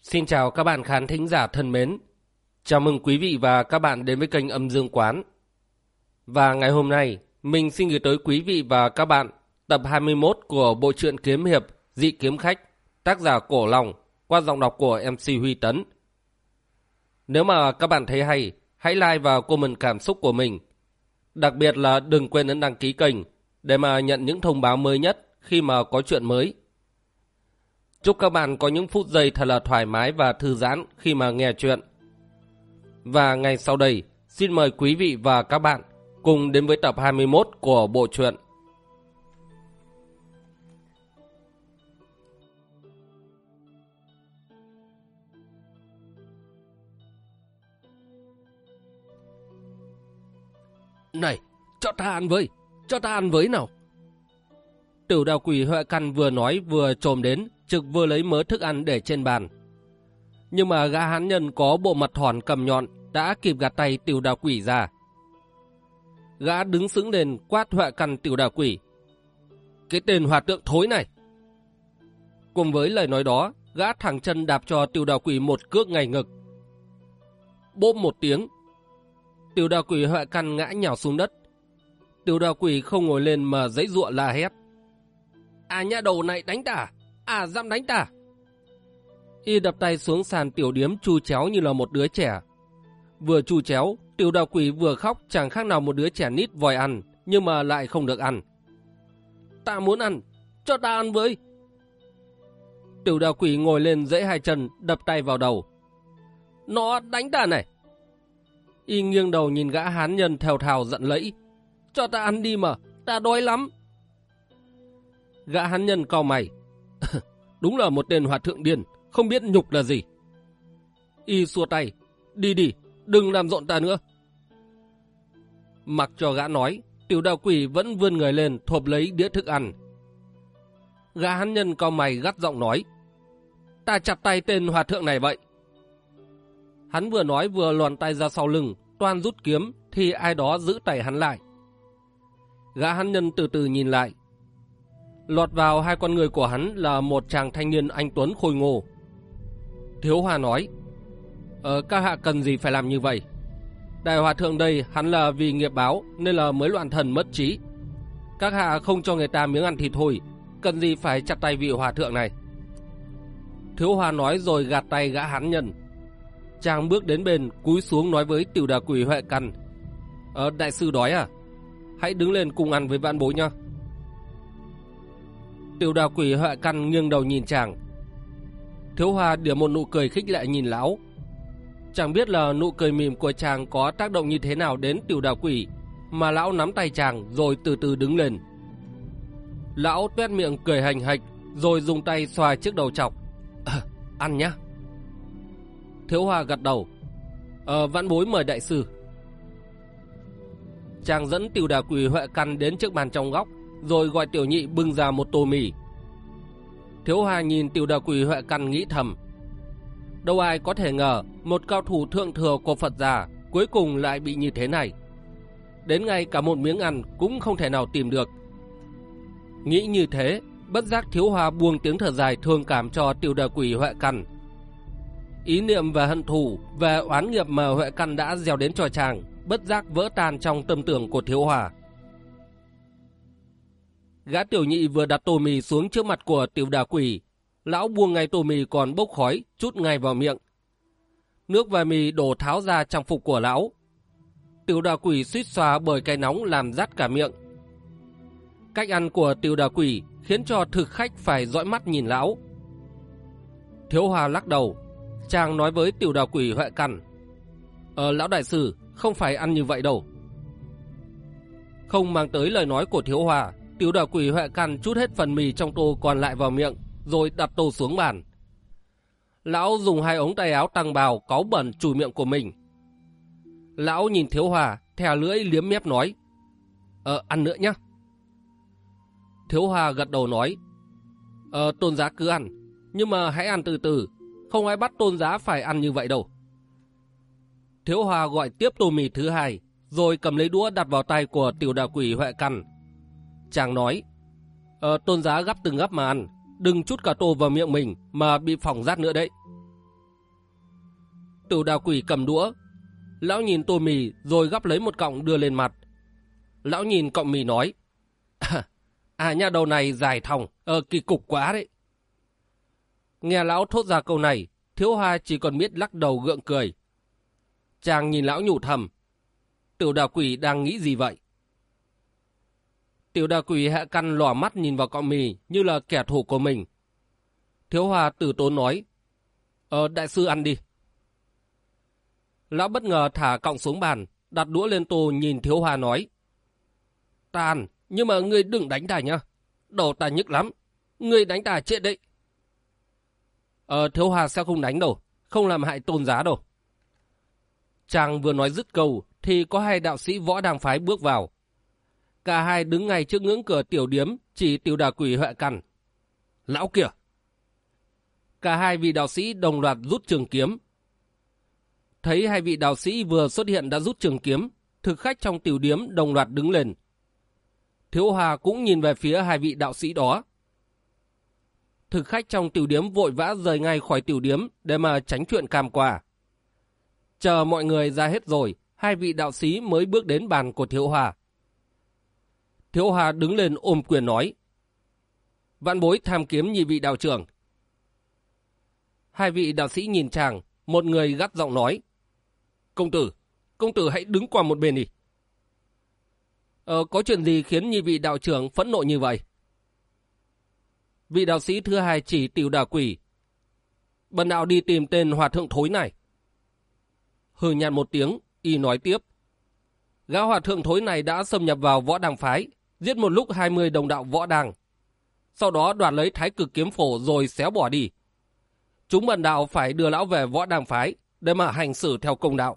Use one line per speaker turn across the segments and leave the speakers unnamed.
Xin chào các bạn khán thính giả thân mến. Chào mừng quý vị và các bạn đến với kênh Âm Dương Quán. Và ngày hôm nay, mình xin gửi tới quý vị và các bạn tập 21 của bộ truyện kiếm hiệp Dị Kiếm Khách, tác giả Cổ Long, qua giọng đọc của MC Huy Tấn. Nếu mà các bạn thấy hay, hãy like và comment cảm xúc của mình. Đặc biệt là đừng quên ấn đăng ký kênh để mà nhận những thông báo mới nhất khi mà có chuyện mới. Chúc các bạn có những phút giây thật là thoải mái và thư giãn khi mà nghe chuyện. Và ngay sau đây, xin mời quý vị và các bạn cùng đến với tập 21 của bộ truyện. Này, cho ta ăn với nào. Tiểu Đào Quỷ Huệ Căn vừa nói vừa trồm đến, trực vừa lấy mớ thức ăn để trên bàn. Nhưng mà gã hán nhân có bộ mặt thòn cầm nhọn đã kịp gạt tay Tiểu Đào Quỷ ra. Gã đứng sững lên quát Huệ Căn Tiểu Đào Quỷ: "Cái tên hòa tượng thối này!" Cùng với lời nói đó, gã thẳng chân đạp cho Tiểu Đào Quỷ một cước ngay ngực. Bốp một tiếng, Tiểu Đào Quỷ Huệ Căn ngã nhào xuống đất. Tiểu Đào Quỷ không ngồi lên mà giãy giụa la hét: "À, nhà đầu này đánh ta! À, dám đánh ta!" Y đập tay xuống sàn tiểu điếm chu chéo như là một đứa trẻ. Vừa chu chéo, Tiểu Đào Quỷ vừa khóc chẳng khác nào một đứa trẻ nít vòi ăn, nhưng mà lại không được ăn. "Ta muốn ăn, cho ta ăn với!" Tiểu Đào Quỷ ngồi lên giãy hai chân, đập tay vào đầu. "Nó đánh ta này!" Y nghiêng đầu nhìn gã hán nhân thều thào giận lẫy: "Cho ta ăn đi mà, ta đói lắm!" Gã hán nhân cau mày: "Đúng là một tên hòa thượng điên, không biết nhục là gì." Y xua tay: "Đi đi, đừng làm rộn ta nữa." Mặc cho gã nói, Tiểu Đào Quỷ vẫn vươn người lên thộp lấy đĩa thức ăn. Gã hán nhân cau mày gắt giọng nói: "Ta chặt tay tên hòa thượng này vậy." Hắn vừa nói vừa luồn tay ra sau lưng, toan rút kiếm thì ai đó giữ tay hắn lại. Gã hán nhân từ từ nhìn lại. Lọt vào hai con người của hắn là một chàng thanh niên anh tuấn khôi ngô. Thiếu Hòa nói: "Các hạ cần gì phải làm như vậy? Đại hòa thượng đây hắn là vì nghiệp báo nên là mới loạn thần mất trí. Các hạ không cho người ta miếng ăn thì thôi, cần gì phải chặt tay vị hòa thượng này." Thiếu Hòa nói rồi gạt tay gã hán nhân. Chàng bước đến bên, cúi xuống nói với Tiểu Đào Quỷ Huệ Căn: "Đại sư đói à? Hãy đứng lên cùng ăn với vãn bối nhá." Tiểu Đào Quỷ Huệ Căn nghiêng đầu nhìn chàng. Thiếu Hòa điểm một nụ cười khích lệ nhìn lão. Chẳng biết là nụ cười mỉm của chàng có tác động như thế nào đến Tiểu Đào Quỷ, mà lão nắm tay chàng rồi từ từ đứng lên. Lão tuét miệng cười hành hạch rồi dùng tay xoa chiếc đầu trọc: "Ăn nhá." Thiếu Hòa gật đầu: "Vãn bối mời đại sư." Chàng dẫn Tiểu Đào Quỷ Huệ Căn đến trước bàn trong góc, rồi gọi tiểu nhị bưng ra một tô mì. Thiếu Hòa nhìn Tiểu Đào Quỷ Huệ Căn nghĩ thầm: đâu ai có thể ngờ một cao thủ thượng thừa của Phật gia cuối cùng lại bị như thế này. Đến ngay cả một miếng ăn cũng không thể nào tìm được. Nghĩ như thế, bất giác Thiếu Hòa buông tiếng thở dài thương cảm cho Tiểu Đào Quỷ Huệ Căn. Ý niệm về hận thù, về oán nghiệp mà Huệ Căn đã gieo đến cho chàng bất giác vỡ tan trong tâm tưởng của Thiếu Hòa. Gã tiểu nhị vừa đặt tô mì xuống trước mặt của Tiểu Đào Quỷ, lão buông ngay tô mì còn bốc khói, trút ngay vào miệng. Nước và mì đổ tháo ra trang phục của lão. Tiểu Đào Quỷ suýt xoa bởi cái nóng làm rát cả miệng. Cách ăn của Tiểu Đào Quỷ khiến cho thực khách phải dõi mắt nhìn lão. Thiếu Hòa lắc đầu. Chàng nói với Tiểu Đào Quỷ Huệ Căn: "Lão đại sư, không phải ăn như vậy đâu." Không mang tới lời nói của Thiếu Hòa, Tiểu Đào Quỷ Huệ Căn trút hết phần mì trong tô còn lại vào miệng, rồi đặt tô xuống bàn. Lão dùng hai ống tay áo tăng bào cáu bẩn chùi miệng của mình. Lão nhìn Thiếu Hòa, thè lưỡi liếm mép nói: "Ăn nữa nhé." Thiếu Hòa gật đầu nói: "Tôn giá cứ ăn, nhưng mà hãy ăn từ từ, không ai bắt tôn giá phải ăn như vậy đâu." Thiếu Hòa gọi tiếp tô mì thứ hai, rồi cầm lấy đũa đặt vào tay của Tiểu Đào Quỷ Huệ Căn. Chàng nói: Tôn giá gắp từng gắp mà ăn, đừng chút cả tô vào miệng mình mà bị phỏng rát nữa đấy." Tử đà quỷ cầm đũa. Lão nhìn tô mì rồi gắp lấy một cọng đưa lên mặt. Lão nhìn cọng mì nói. Nha đầu này dài thòng, kỳ cục quá đấy. Nghe lão thốt ra câu này, Thiếu Hoa chỉ còn biết lắc đầu gượng cười. Chàng nhìn lão nhủ thầm. Tiểu đà quỷ đang nghĩ gì vậy? Tiểu đà quỷ hạ căn lòa mắt nhìn vào cọng mì như là kẻ thù của mình. Thiếu Hoa từ tốn nói. Đại sư ăn đi. Lão bất ngờ thả cọng xuống bàn, đặt đũa lên tô nhìn Thiếu Hoa nói. Ta ăn, nhưng mà ngươi đừng đánh ta nhá. Đầu ta nhức lắm. Ngươi đánh ta chết đấy. Thiếu Hoa sẽ không đánh đâu, không làm hại tôn giá đâu. Chàng vừa nói dứt câu thì có hai đạo sĩ võ đàng phái bước vào. Cả hai đứng ngay trước ngưỡng cửa tiểu điếm chỉ Tiểu đà quỷ Huệ Căn. Lão kìa! Cả hai vị đạo sĩ đồng loạt rút trường kiếm. Thấy hai vị đạo sĩ vừa xuất hiện đã rút trường kiếm, thực khách trong tiểu điếm đồng loạt đứng lên. Thiếu Hoa cũng nhìn về phía hai vị đạo sĩ đó. Thực khách trong tiểu điếm vội vã rời ngay khỏi tiểu điếm để mà tránh chuyện càm quà. Chờ mọi người ra hết rồi, hai vị đạo sĩ mới bước đến bàn của Thiếu Hoa. Thiếu Hoa đứng lên ôm quyền nói. Vạn bối tham kiếm nhị vị đạo trưởng. Hai vị đạo sĩ nhìn chàng, một người gắt giọng nói. Công tử hãy đứng qua một bên đi. Có chuyện gì khiến nhị vị đạo trưởng phẫn nộ như vậy? Vị đạo sĩ thứ hai chỉ Tiểu đà quỷ. Bần đạo đi tìm tên hòa thượng thối này. Hừ nhạt một tiếng, y nói tiếp. Gã hòa thượng thối này đã xâm nhập vào võ đàng phái, giết một lúc 20 đồng đạo võ đàng. Sau đó đoạt lấy thái cực kiếm phổ rồi xéo bỏ đi. Chúng bần đạo phải đưa lão về võ đàng phái để mà hành xử theo công đạo.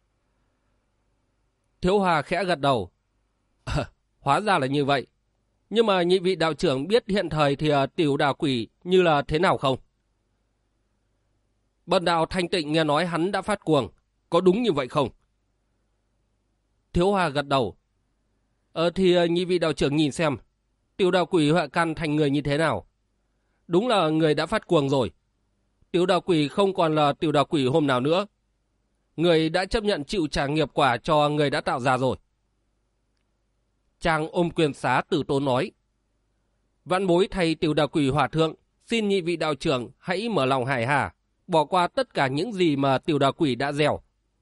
Thiếu Hoa khẽ gật đầu. Hóa ra là như vậy. Nhưng mà nhị vị đạo trưởng biết hiện thời thì Tiểu đà quỷ như là thế nào không? Bần đạo thanh tịnh nghe nói hắn đã phát cuồng. Có đúng như vậy không? Thiếu Hoa gật đầu. Thì nhị vị đạo trưởng nhìn xem. Tiểu đà quỷ Huệ Căn thành người như thế nào? Đúng là người đã phát cuồng rồi. Tiểu đà quỷ không còn là tiểu đà quỷ hôm nào nữa. Người đã chấp nhận chịu trả nghiệp quả cho người đã tạo ra rồi. Chàng ôm quyền xá từ tốn nói. Vãn bối thay Tiểu đà quỷ hòa thượng, xin nhị vị đạo trưởng hãy mở lòng hài hà, bỏ qua tất cả những gì mà Tiểu đà quỷ đã gieo.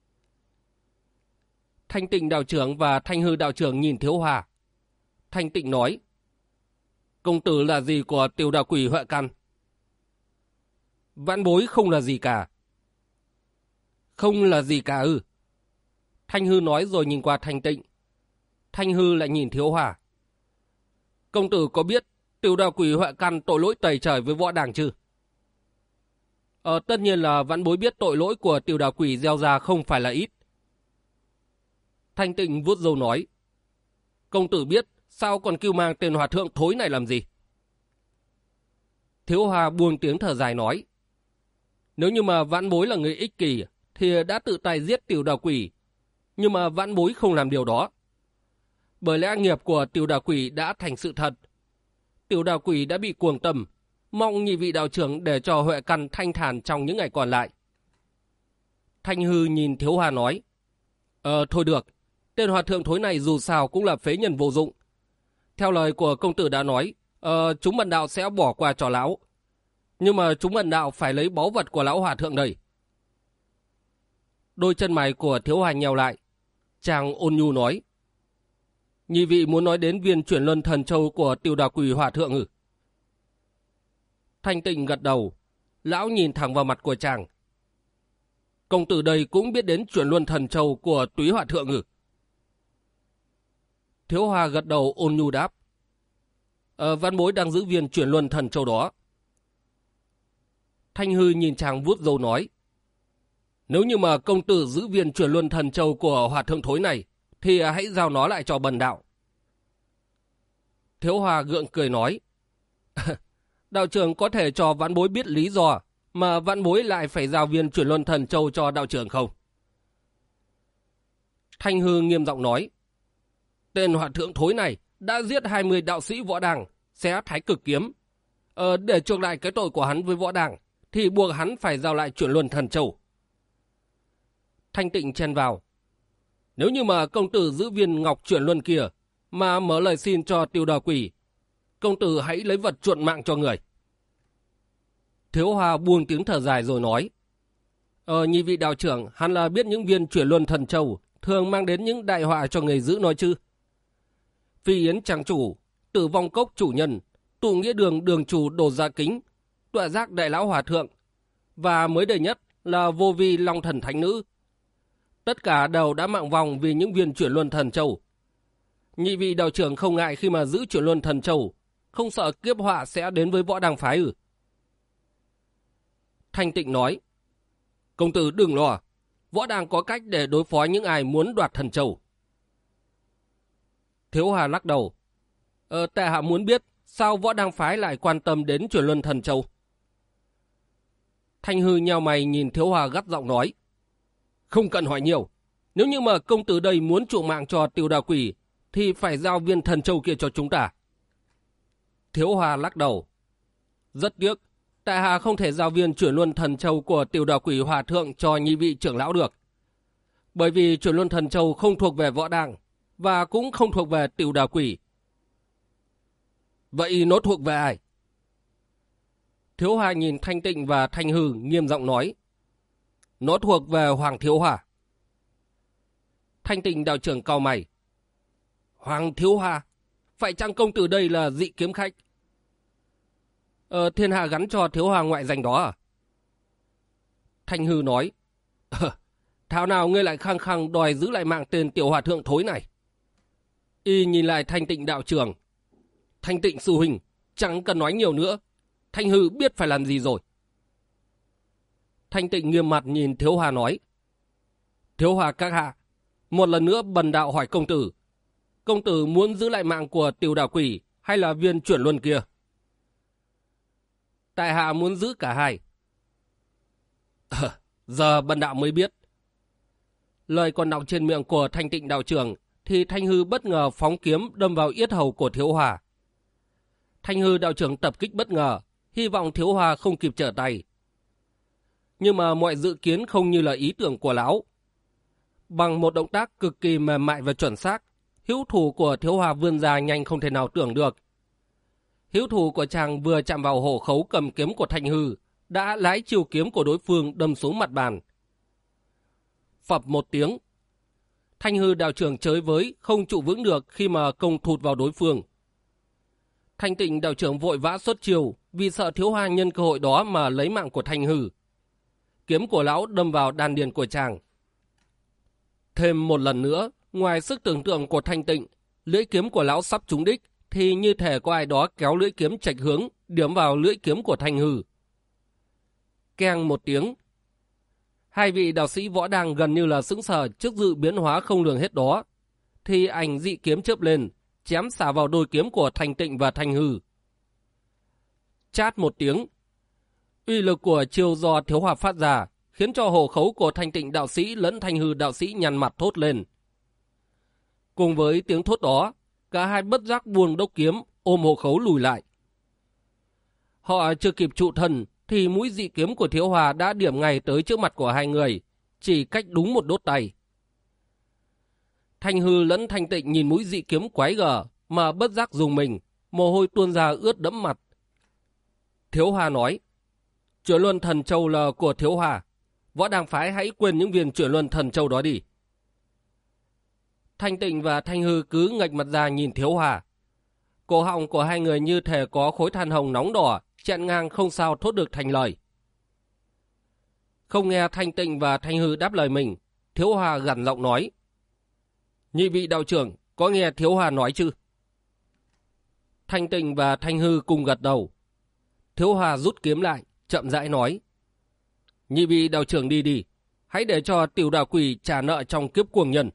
Thanh Tịnh đạo trưởng và Thanh Hư đạo trưởng nhìn Thiếu Hoa. Thanh Tịnh nói. Công tử là gì của Tiểu đà quỷ Huệ Căn? Vãn bối không là gì cả. Không là gì cả ư? Thanh Hư nói rồi nhìn qua Thanh Tịnh. Thanh Hư lại nhìn Thiếu Hoa. Công tử có biết Tiểu đà quỷ Huệ Căn tội lỗi tày trời với võ đàng chứ? Tất nhiên là vãn bối biết tội lỗi của Tiểu đà quỷ gieo ra không phải là ít. Thanh Tịnh vuốt râu nói. Công tử biết sao còn kêu mang tên hòa thượng thối này làm gì? Thiếu Hoa buông tiếng thở dài nói. Nếu như mà vãn bối là người ích kỷ thì đã tự tay giết Tiểu đà quỷ. Nhưng mà vãn bối không làm điều đó. Bởi lẽ nghiệp của Tiểu đà quỷ đã thành sự thật. Tiểu đà quỷ đã bị cuồng tâm. Mong nhị vị đạo trưởng để cho Huệ Căn thanh thản trong những ngày còn lại. Thanh Hư nhìn Thiếu Hoa nói. Thôi được. Tên hòa thượng thối này dù sao cũng là phế nhân vô dụng. Theo lời của công tử đã nói, chúng bần đạo sẽ bỏ qua cho lão. Nhưng mà chúng bần đạo phải lấy báu vật của lão hòa thượng đây. Đôi chân mày của Thiếu Hoa nheo lại. Chàng ôn nhu nói. Nhị vị muốn nói đến viên chuyển luân thần châu của Tiểu đà quỷ hòa thượng ư? Thanh Tịnh gật đầu. Lão nhìn thẳng vào mặt của chàng. Công tử đây cũng biết đến chuyển luân thần châu của Túy hòa thượng ư? Thiếu Hoa gật đầu ôn nhu đáp. Văn bối đang giữ viên chuyển luân thần châu đó. Thanh Hư nhìn chàng vuốt râu nói. Nếu như mà công tử giữ viên chuyển luân thần châu của hòa thượng thối này, thì hãy giao nó lại cho bần đạo. Thiếu Hoa gượng cười nói. Đạo trưởng có thể cho vãn bối biết lý do mà vãn bối lại phải giao viên chuyển luân thần châu cho đạo trưởng không? Thanh Hư nghiêm giọng nói. Tên hòa thượng thối này đã giết 20 đạo sĩ võ đàng, xé thái cực kiếm. Để chuộc lại cái tội của hắn với võ đàng, thì buộc hắn phải giao lại chuyển luân thần châu. Thanh Tịnh chen vào. Nếu như mà công tử giữ viên ngọc chuyển luân kia mà mở lời xin cho Tiêu Đào Quỷ, công tử hãy lấy vật chuộn mạng cho người. Thiếu Hòa buông tiếng thở dài rồi nói. Nhị vị đạo trưởng hẳn là biết những viên chuyển luân thần châu thường mang đến những đại họa cho người giữ nói chứ. Phi Yến trang chủ, Tử Vong Cốc chủ nhân, Tụ Nghĩa Đường đường chủ Đồ Gia Kính, Tọa Giác Đại Lão Hòa Thượng, và mới đây nhất là Vô Vi Long Thần Thánh Nữ. Tất cả đều đã mạng vòng vì những viên chuyển luân thần châu. Nhị vị đạo trưởng không ngại khi mà giữ chuyển luân thần châu, không sợ kiếp họa sẽ đến với Võ Đăng phái ư? Thanh Tịnh nói. Công tử đừng lo, Võ Đăng có cách để đối phó những ai muốn đoạt thần châu. Thiếu Hà lắc đầu. Tại hạ muốn biết sao Võ Đăng phái lại quan tâm đến chuyển luân thần châu. Thanh Hư nheo mày nhìn Thiếu Hà gắt giọng nói. Không cần hỏi nhiều, nếu như mà công tử đây muốn chuộc mạng cho Tiêu Đào Quỷ thì phải giao viên thần châu kia cho chúng ta. Thiếu Hà lắc đầu. Rất tiếc, tại hạ không thể giao viên chuyển luân thần châu của Tiêu Đào Quỷ Hòa Thượng cho nhị vị trưởng lão được. Bởi vì chuyển luân thần châu không thuộc về Võ Đăng và cũng không thuộc về Tiêu Đào Quỷ. Vậy nó thuộc về ai? Thiếu Hà nhìn Thanh Tịnh và Thanh Hư nghiêm giọng nói. Nó thuộc về Hoàng Thiếu Hà. Thanh Tịnh đạo trưởng cau mày. Hoàng Thiếu Hà? Phải chăng công tử đây là dị kiếm khách? Thiên hạ gắn cho Thiếu Hà ngoại danh đó à? Thanh Hư nói. Thảo nào ngươi lại khăng khăng đòi giữ lại mạng tên tiểu hòa thượng thối này? Y nhìn lại Thanh Tịnh đạo trưởng. Thanh Tịnh sư huynh, chẳng cần nói nhiều nữa. Thanh Hư biết phải làm gì rồi. Thanh Tịnh nghiêm mặt nhìn Thiếu Hà nói. Thiếu Hà các hạ, một lần nữa bần đạo hỏi công tử. Công tử muốn giữ lại mạng của Tiêu Đào Quỷ hay là viên chuyển luân kia? Tại hạ muốn giữ cả hai. Giờ bần đạo mới biết. Lời còn đọng trên miệng của Thanh Tịnh đạo trưởng thì Thanh Hư bất ngờ phóng kiếm đâm vào yết hầu của Thiếu Hà. Thanh Hư đạo trưởng tập kích bất ngờ, hy vọng Thiếu Hà không kịp trở tay. Nhưng mà mọi dự kiến không như là ý tưởng của lão. Bằng một động tác cực kỳ mềm mại và chuẩn xác, hữu thủ của Thiếu Hà vươn ra nhanh không thể nào tưởng được. Hữu thủ của chàng vừa chạm vào hổ khấu cầm kiếm của Thanh Hư, đã lái chiều kiếm của đối phương đâm xuống mặt bàn. Phập một tiếng, Thanh Hư đạo trưởng chới với không trụ vững được khi mà công thụt vào đối phương. Thanh Tịnh đạo trưởng vội vã xuất chiều vì sợ Thiếu Hà nhân cơ hội đó mà lấy mạng của Thanh Hư. Kiếm của lão đâm vào đan điền của chàng. Thêm một lần nữa, ngoài sức tưởng tượng của Thanh Tịnh, lưỡi kiếm của lão sắp trúng đích thì như thể có ai đó kéo lưỡi kiếm chệch hướng, điểm vào lưỡi kiếm của Thanh Hư. Keng một tiếng. Hai vị đạo sĩ Võ Đăng gần như là sững sờ trước sự biến hóa không lường hết đó. Thì ảnh dị kiếm chớp lên, chém xả vào đôi kiếm của Thanh Tịnh và Thanh Hư. Chát một tiếng. Uy lực của chiêu do Thiếu Hòa phát ra khiến cho hổ khấu của Thanh Tịnh đạo sĩ lẫn Thanh Hư đạo sĩ nhăn mặt thốt lên. Cùng với tiếng thốt đó, cả hai bất giác buông đốc kiếm ôm hổ khấu lùi lại. Họ chưa kịp trụ thân thì mũi dị kiếm của Thiếu Hòa đã điểm ngay tới trước mặt của hai người, chỉ cách đúng một đốt tay. Thanh Hư lẫn Thanh Tịnh nhìn mũi dị kiếm quái gở mà bất giác dùng mình, mồ hôi tuôn ra ướt đẫm mặt. Thiếu Hòa nói, chuyển luân thần châu là của Thiếu Hòa, Võ Đăng phái hãy quên những viên chuyển luân thần châu đó đi. Thanh Tịnh và Thanh Hư cứ ngạch mặt ra nhìn Thiếu Hòa. Cổ họng của hai người như thể có khối than hồng nóng đỏ, chẹn ngang không sao thốt được thành lời. Không nghe Thanh Tịnh và Thanh Hư đáp lời mình, Thiếu Hòa gằn giọng nói. Nhị vị đạo trưởng, có nghe Thiếu Hòa nói chứ? Thanh Tịnh và Thanh Hư cùng gật đầu. Thiếu Hòa rút kiếm lại, chậm rãi nói. Nhị vị đạo trưởng đi đi, hãy để cho Tiểu Đào Quỷ trả nợ trong kiếp cuồng nhân.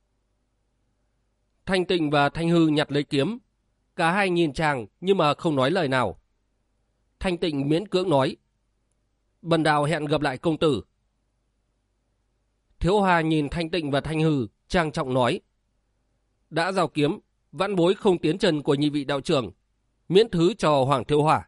Thanh Tịnh và Thanh Hư nhặt lấy kiếm. Cả hai nhìn chàng nhưng mà không nói lời nào. Thanh Tịnh miễn cưỡng nói. Bần đạo hẹn gặp lại công tử. Thiếu Hà nhìn Thanh Tịnh và Thanh Hư, trang trọng nói. Đã giao kiếm, vãn bối không tiến chân của nhị vị đạo trưởng, miễn thứ cho Hoàng Thiếu Hòa.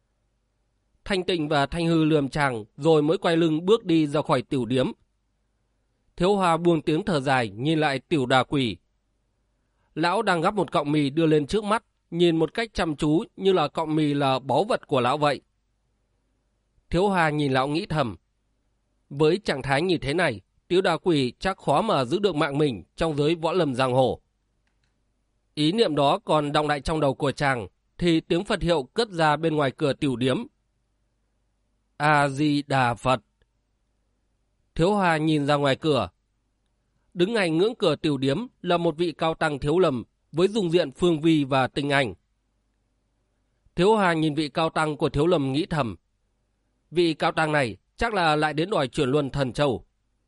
Thanh Tịnh và Thanh Hư lườm chàng rồi mới quay lưng bước đi ra khỏi tiểu điếm. Thiếu Hòa buông tiếng thở dài nhìn lại Tiểu Đà Quỷ. Lão đang gắp một cọng mì đưa lên trước mắt, nhìn một cách chăm chú như là cọng mì là báu vật của lão vậy. Thiếu Hòa nhìn lão nghĩ thầm. Với trạng thái như thế này, Tiểu Đà Quỷ chắc khó mà giữ được mạng mình trong giới võ lâm giang hồ. Ý niệm đó còn đọng lại trong đầu của chàng, thì tiếng Phật hiệu cất ra bên ngoài cửa tiểu điếm. A-di-đà Phật. Thiếu Hòa nhìn ra ngoài cửa. Đứng ngay ngưỡng cửa tiểu điếm là một vị cao tăng Thiếu Lâm với dung diện phương vi và tinh anh. Thiếu Hòa nhìn vị cao tăng của Thiếu Lâm nghĩ thầm. Vị cao tăng này chắc là lại đến đòi chuyển luân Thần Châu.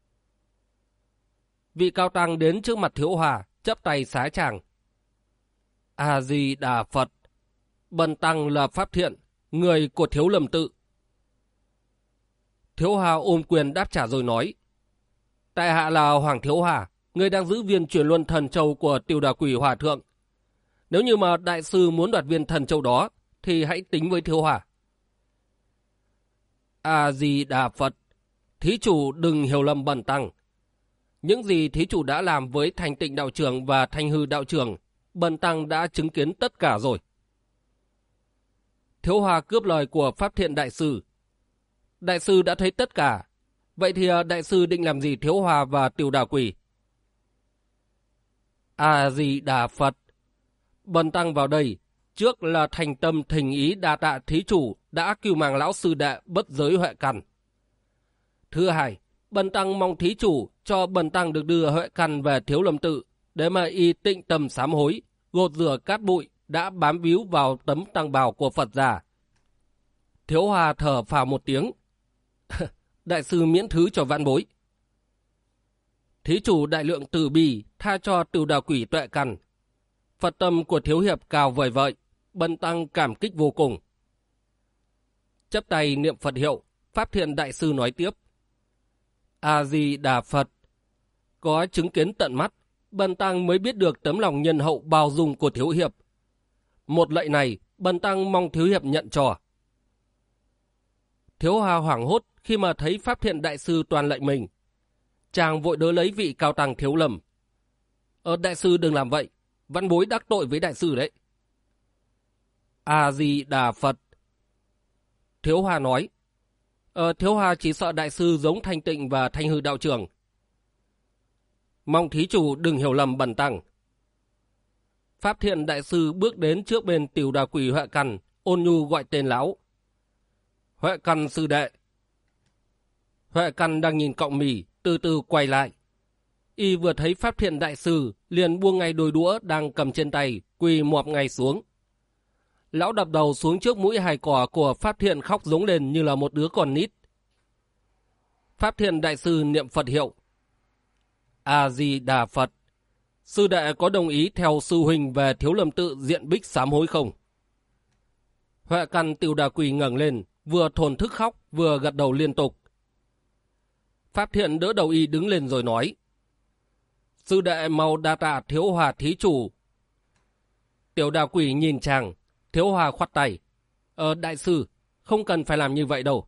Vị cao tăng đến trước mặt Thiếu Hòa, chắp tay xá chàng. A-di-đà Phật. Bần tăng là Pháp Thiện, người của Thiếu Lâm tự. Thiếu Hòa ôm quyền đáp trả rồi nói. Tại hạ là Hoàng Thiếu Hòa, người đang giữ viên chuyển luân Thần Châu của Tiểu Đà Quỷ Hòa Thượng. Nếu như mà đại sư muốn đoạt viên Thần Châu đó, thì hãy tính với Thiếu Hòa. A-di-đà Phật. Thí chủ đừng hiểu lầm bần tăng. Những gì thí chủ đã làm với Thanh Tịnh đạo trưởng và Thanh Hư đạo trưởng, bần tăng đã chứng kiến tất cả rồi. Thiếu Hòa cướp lời của Pháp Thiện đại sư. Đại sư đã thấy tất cả. Vậy thì đại sư định làm gì Thiếu Hòa và Tiểu Đà Quỷ? A-di-đà Phật. Bần tăng vào đây, trước là thành tâm thỉnh ý đa tạ thí chủ đã cứu mạng lão sư đệ bất giới Huệ Căn. Thứ hai, bần tăng mong thí chủ cho bần tăng được đưa Huệ Căn về Thiếu Lâm tự để mà y tịnh tâm sám hối, gột rửa cát bụi đã bám víu vào tấm tăng bào của Phật giả. Thiếu Hòa thở phào một tiếng. Đại sư miễn thứ cho vãn bối. Thí chủ đại lượng từ bi tha cho Tiểu Đà Quỷ tuệ căn. Phật tâm của thiếu hiệp cao vời vợi, bần tăng cảm kích vô cùng. Chắp tay niệm Phật hiệu, Pháp Thiện đại sư nói tiếp. A-di-đà Phật. Có chứng kiến tận mắt, bần tăng mới biết được tấm lòng nhân hậu bao dung của thiếu hiệp. Một lạy này, bần tăng mong thiếu hiệp nhận cho. Thiếu Hòa hoảng hốt khi mà thấy Pháp Thiện đại sư toàn lạy mình. Chàng vội đỡ lấy vị cao tăng Thiếu Lâm. Đại sư đừng làm vậy, vãn bối đắc tội với đại sư đấy. A-di-đà Phật. Thiếu Hòa nói. Thiếu Hòa chỉ sợ đại sư giống Thanh Tịnh và Thanh Hư đạo trưởng. Mong thí chủ đừng hiểu lầm bần tăng. Pháp Thiện đại sư bước đến trước bên Tiểu Đà Quỷ Huệ Căn, ôn nhu gọi tên lão. Huệ Căn sư đệ. Huệ Căn đang nhìn cọng mì, từ từ quay lại. Y vừa thấy Pháp Thiện đại sư, liền buông ngay đôi đũa đang cầm trên tay, quỳ mọp ngay xuống. Lão đập đầu xuống trước mũi hài cỏ của Pháp Thiện, khóc giống lên như là một đứa con nít. Pháp Thiện đại sư niệm Phật hiệu. A-di-đà Phật. Sư đệ có đồng ý theo sư huynh về Thiếu Lâm tự diện bích sám hối không? Huệ Căn Tiểu Đà Quỷ ngẩng lên, vừa thổn thức khóc, vừa gật đầu liên tục. Pháp Thiện đỡ đầu y đứng lên rồi nói. Sư đệ mau đa tạ Thiếu Hòa thí chủ. Tiểu Đà Quỷ nhìn chàng, Thiếu Hòa khoát tay. Đại sư, không cần phải làm như vậy đâu.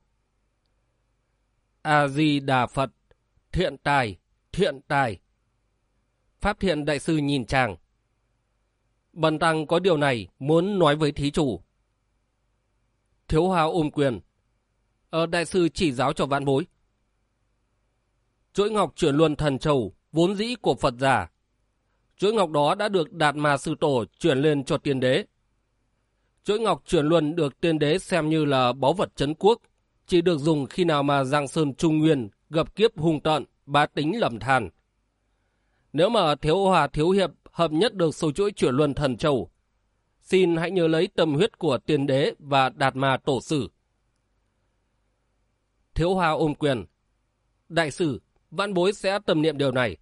A-di-đà Phật. Thiện tài, thiện tài. Pháp Thiện đại sư nhìn chàng. Bần tăng có điều này muốn nói với thí chủ. Thiếu Hòa ôm quyền. Đại sư chỉ giáo cho vãn bối. Chuỗi ngọc chuyển luân Thần Châu vốn dĩ của Phật giả. Chuỗi ngọc đó đã được Đạt Ma sư tổ chuyển lên cho tiên đế. Chuỗi ngọc chuyển luân được tiên đế xem như là báu vật trấn quốc, chỉ được dùng khi nào mà Giang Sơn Trung Nguyên gặp kiếp hung tợn, bá tính lầm than. Nếu mà Thiếu Hòa thiếu hiệp hợp nhất được số chuỗi chuyển luân Thần Châu, xin hãy nhớ lấy tâm huyết của tiên đế và Đạt Ma tổ sư. Thiếu Hòa ôm quyền. Đại sư, vãn bối sẽ tâm niệm điều này.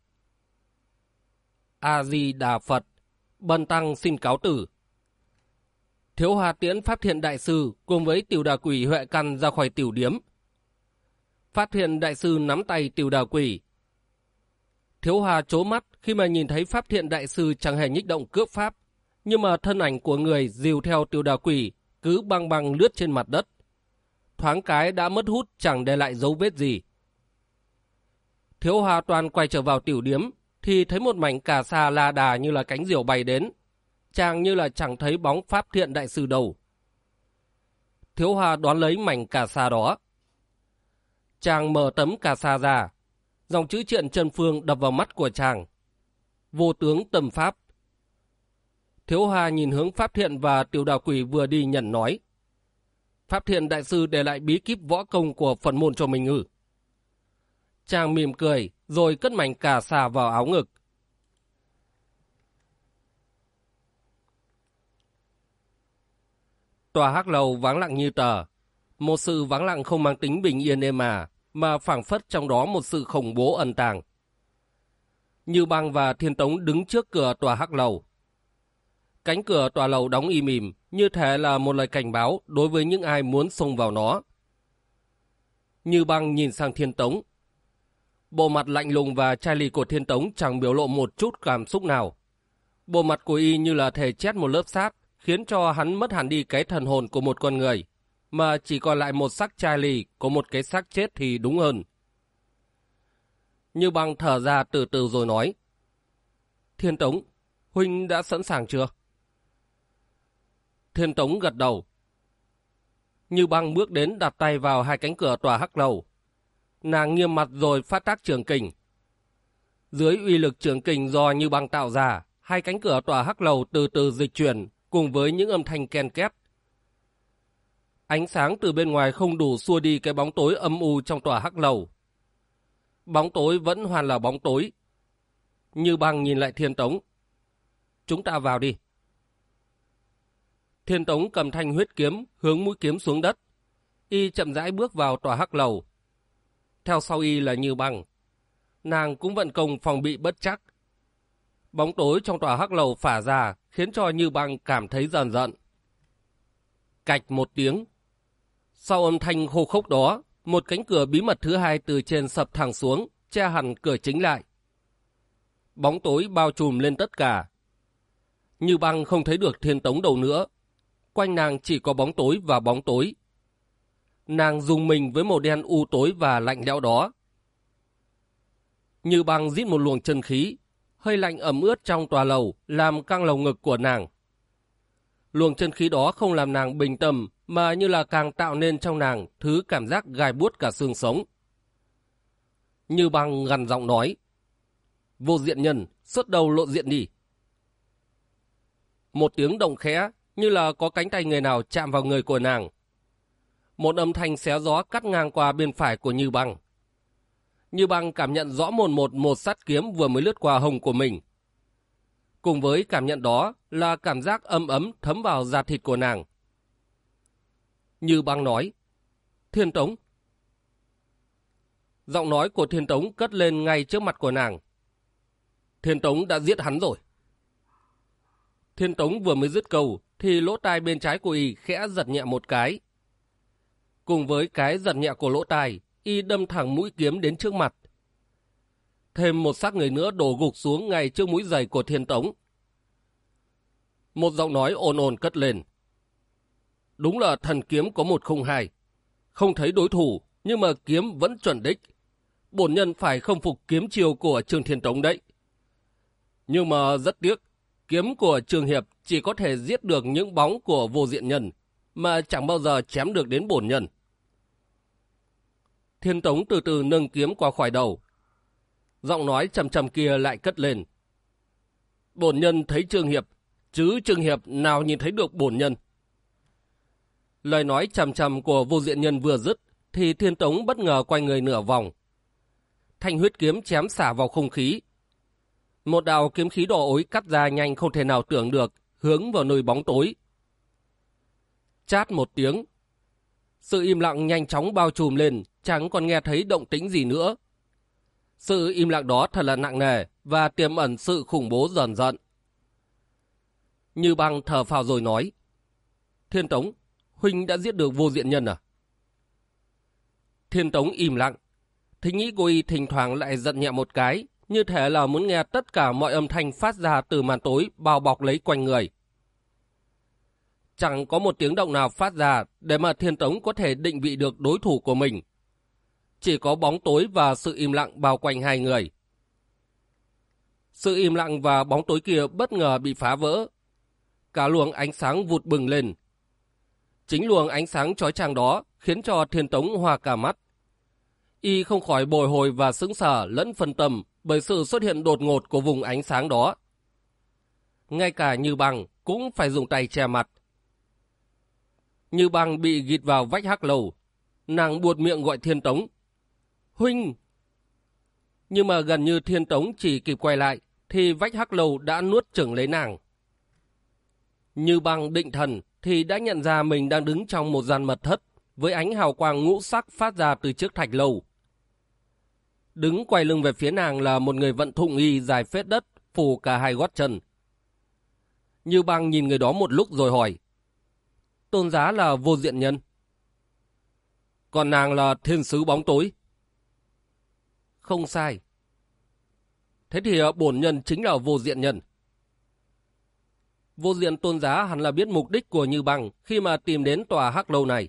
A-di-đà Phật. Bần tăng xin cáo tử. Thiếu Hòa tiễn Pháp Thiện đại sư cùng với Tiểu Đà Quỷ Huệ Căn ra khỏi tiểu điếm. Pháp Thiện đại sư nắm tay Tiểu Đà Quỷ. Thiếu Hòa trố mắt khi mà nhìn thấy Pháp Thiện đại sư chẳng hề nhích động cướp pháp, nhưng mà thân ảnh của người dìu theo Tiểu Đà Quỷ cứ băng băng lướt trên mặt đất. Thoáng cái đã mất hút, chẳng để lại dấu vết gì. Thiếu Hoa Toan quay trở vào tiểu điếm thì thấy một mảnh cà sa la đà như là cánh diều bay đến. Chàng như là chẳng thấy bóng Pháp Thiện đại sư đâu. Thiếu Hoa đoán lấy mảnh cà sa đó. Chàng mở tấm cà sa ra. Dòng chữ Triện Chân Phương đập vào mắt của chàng. Vô tướng tâm pháp. Thiếu Hoa nhìn hướng Pháp Thiện và Tiểu Đào Quỷ vừa đi nhận nói. Pháp Thiện đại sư để lại bí kíp võ công của Phật môn cho mình ư? Chàng mỉm cười rồi cất mảnh cà sa vào áo ngực. Tòa hắc lầu vắng lặng như tờ. Một sự vắng lặng không mang tính bình yên êm mà phảng phất trong đó một sự khủng bố ẩn tàng. Như Băng và Thiên Tống đứng trước cửa tòa hắc lầu. Cánh cửa tòa lầu đóng im ỉm, như thể là một lời cảnh báo đối với những ai muốn xông vào nó. Như Băng nhìn sang Thiên Tống. Bộ mặt lạnh lùng và chai lì của Thiên Tống chẳng biểu lộ một chút cảm xúc nào. Bộ mặt của y như là thể chét một lớp sáp, khiến cho hắn mất hẳn đi cái thần hồn của một con người, mà chỉ còn lại một xác chai lì của một cái xác chết thì đúng hơn. Như Băng thở ra từ từ rồi nói. Thiên Tống, huynh đã sẵn sàng chưa? Thiên Tống gật đầu. Như Băng bước đến đặt tay vào hai cánh cửa tòa hắc lầu. Nàng nghiêm mặt rồi phát tác trường kình. Dưới uy lực trường kình do Như Băng tạo ra, hai cánh cửa tòa hắc lầu từ từ dịch chuyển cùng với những âm thanh ken két. Ánh sáng từ bên ngoài không đủ xua đi cái bóng tối âm u trong tòa hắc lầu. Bóng tối vẫn hoàn là bóng tối. Như Băng nhìn lại Thiên Tống. Chúng ta vào đi. Thiên Tống cầm thanh huyết kiếm hướng mũi kiếm xuống đất. Y chậm rãi bước vào tòa hắc lầu. Theo sau y là Như Băng. Nàng cũng vận công phòng bị bất chắc. Bóng tối trong tòa hắc lầu phả ra khiến cho Như Băng cảm thấy rờn rợn. Cạch một tiếng. Sau âm thanh khô khốc đó, một cánh cửa bí mật thứ hai từ trên sập thẳng xuống, che hẳn cửa chính lại. Bóng tối bao trùm lên tất cả. Như Băng không thấy được Thiên Tống đâu nữa. Quanh nàng chỉ có bóng tối và bóng tối. Nàng rùng mình với màu đen u tối và lạnh lẽo đó. Như Băng rít một luồng chân khí, hơi lạnh ẩm ướt trong tòa lầu làm căng lồng ngực của nàng. Luồng chân khí đó không làm nàng bình tâm mà như là càng tạo nên trong nàng thứ cảm giác gai buốt cả xương sống. Như Băng gằn giọng nói. Vô diện nhân, xuất đầu lộ diện đi. Một tiếng động khẽ như là có cánh tay người nào chạm vào người của nàng. Một âm thanh xé gió cắt ngang qua bên phải của Như Băng. Như Băng cảm nhận rõ một sắt kiếm vừa mới lướt qua hông của mình. Cùng với cảm nhận đó là cảm giác ấm ấm thấm vào da thịt của nàng. Như Băng nói. Thiên Tống. Giọng nói của Thiên Tống cất lên ngay trước mặt của nàng. Thiên Tống đã giết hắn rồi. Thiên Tống vừa mới dứt câu thì lỗ tai bên trái của y khẽ giật nhẹ một cái. Cùng với cái giật nhẹ của lỗ tai, y đâm thẳng mũi kiếm đến trước mặt. Thêm một xác người nữa đổ gục xuống ngay trước mũi giày của Thiên Tống. Một giọng nói ồn ồn cất lên. Đúng là thần kiếm có 102. Không thấy đối thủ, nhưng mà kiếm vẫn chuẩn đích. Bổn nhân phải không phục kiếm chiêu của Trương Thiên Tống đấy. Nhưng mà rất tiếc, kiếm của Trương Hiệp chỉ có thể giết được những bóng của vô diện nhân, mà chẳng bao giờ chém được đến bổn nhân. Thiên Tống từ từ nâng kiếm qua khỏi đầu. Giọng nói trầm trầm kia lại cất lên. Bổn nhân thấy Trương Hiệp, chứ Trương Hiệp nào nhìn thấy được bổn nhân. Lời nói trầm trầm của vô diện nhân vừa dứt, thì Thiên Tống bất ngờ quay người nửa vòng. Thanh huyết kiếm chém xả vào không khí. Một đạo kiếm khí đỏ ối cắt ra nhanh không thể nào tưởng được, hướng vào nơi bóng tối. Chát một tiếng. Sự im lặng nhanh chóng bao trùm lên, chẳng còn nghe thấy động tĩnh gì nữa. Sự im lặng đó thật là nặng nề và tiềm ẩn sự khủng bố dần dần. Như Băng thở phào rồi nói. Thiên Tống, huynh đã giết được vô diện nhân à? Thiên Tống im lặng. Thính nghĩ của y thỉnh thoảng lại giận nhẹ một cái, như thể là muốn nghe tất cả mọi âm thanh phát ra từ màn tối bao bọc lấy quanh người. Chẳng có một tiếng động nào phát ra để mà Thiên Tống có thể định vị được đối thủ của mình. chỉ có bóng tối và sự im lặng bao quanh hai người. Sự im lặng và bóng tối kia bất ngờ bị phá vỡ. Cả luồng ánh sáng vụt bừng lên. Chính luồng ánh sáng chói chang đó khiến cho Thiên Tống hoa cả mắt. Y không khỏi bồi hồi và sững sờ lẫn phân tâm bởi sự xuất hiện đột ngột của vùng ánh sáng đó. Ngay cả Như Băng cũng phải dùng tay che mặt. Như Băng bị ghịt vào vách hắc lầu. Nàng buột miệng gọi Thiên Tống. Huynh! Nhưng mà gần như Thiên Tống chỉ kịp quay lại thì vách hắc lầu đã nuốt chửng lấy nàng. Như Băng định thần thì đã nhận ra mình đang đứng trong một gian mật thất với ánh hào quang ngũ sắc phát ra từ chiếc thạch lầu. Đứng quay lưng về phía nàng là một người vận thụng y dài phết đất, phủ cả hai gót chân. Như Băng nhìn người đó một lúc rồi hỏi. Tôn giá là Vô Diện Nhân. Còn nàng là thiên sứ bóng tối. Không sai. Thế thì bổn nhân chính là Vô Diện Nhân. Vô Diện tôn giá hẳn là biết mục đích của Như Băng khi mà tìm đến tòa hắc lâu này.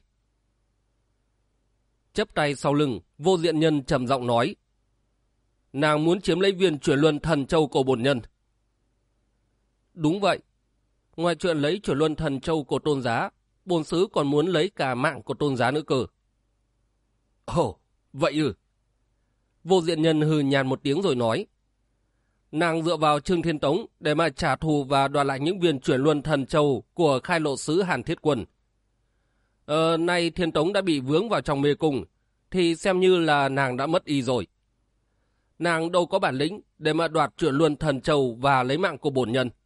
Chắp tay sau lưng, Vô Diện Nhân trầm giọng nói. Nàng muốn chiếm lấy viên chuyển luân thần châu của bổn nhân. Đúng vậy. Ngoài chuyện lấy chuyển luân thần châu của tôn giá, bổn sứ còn muốn lấy cả mạng của tôn giá nữa cơ. Ồ, vậy ư? Vô Diện Nhân hừ nhàn một tiếng rồi nói. Nàng dựa vào Trương Thiên Tống để mà trả thù và đoạt lại những viên chuyển luân thần châu của khai lộ sứ Hàn Thiết Quân. Nay Thiên Tống đã bị vướng vào trong mê cung, thì xem như là nàng đã mất y rồi. Nàng đâu có bản lĩnh để mà đoạt chuyển luân thần châu và lấy mạng của bổn nhân.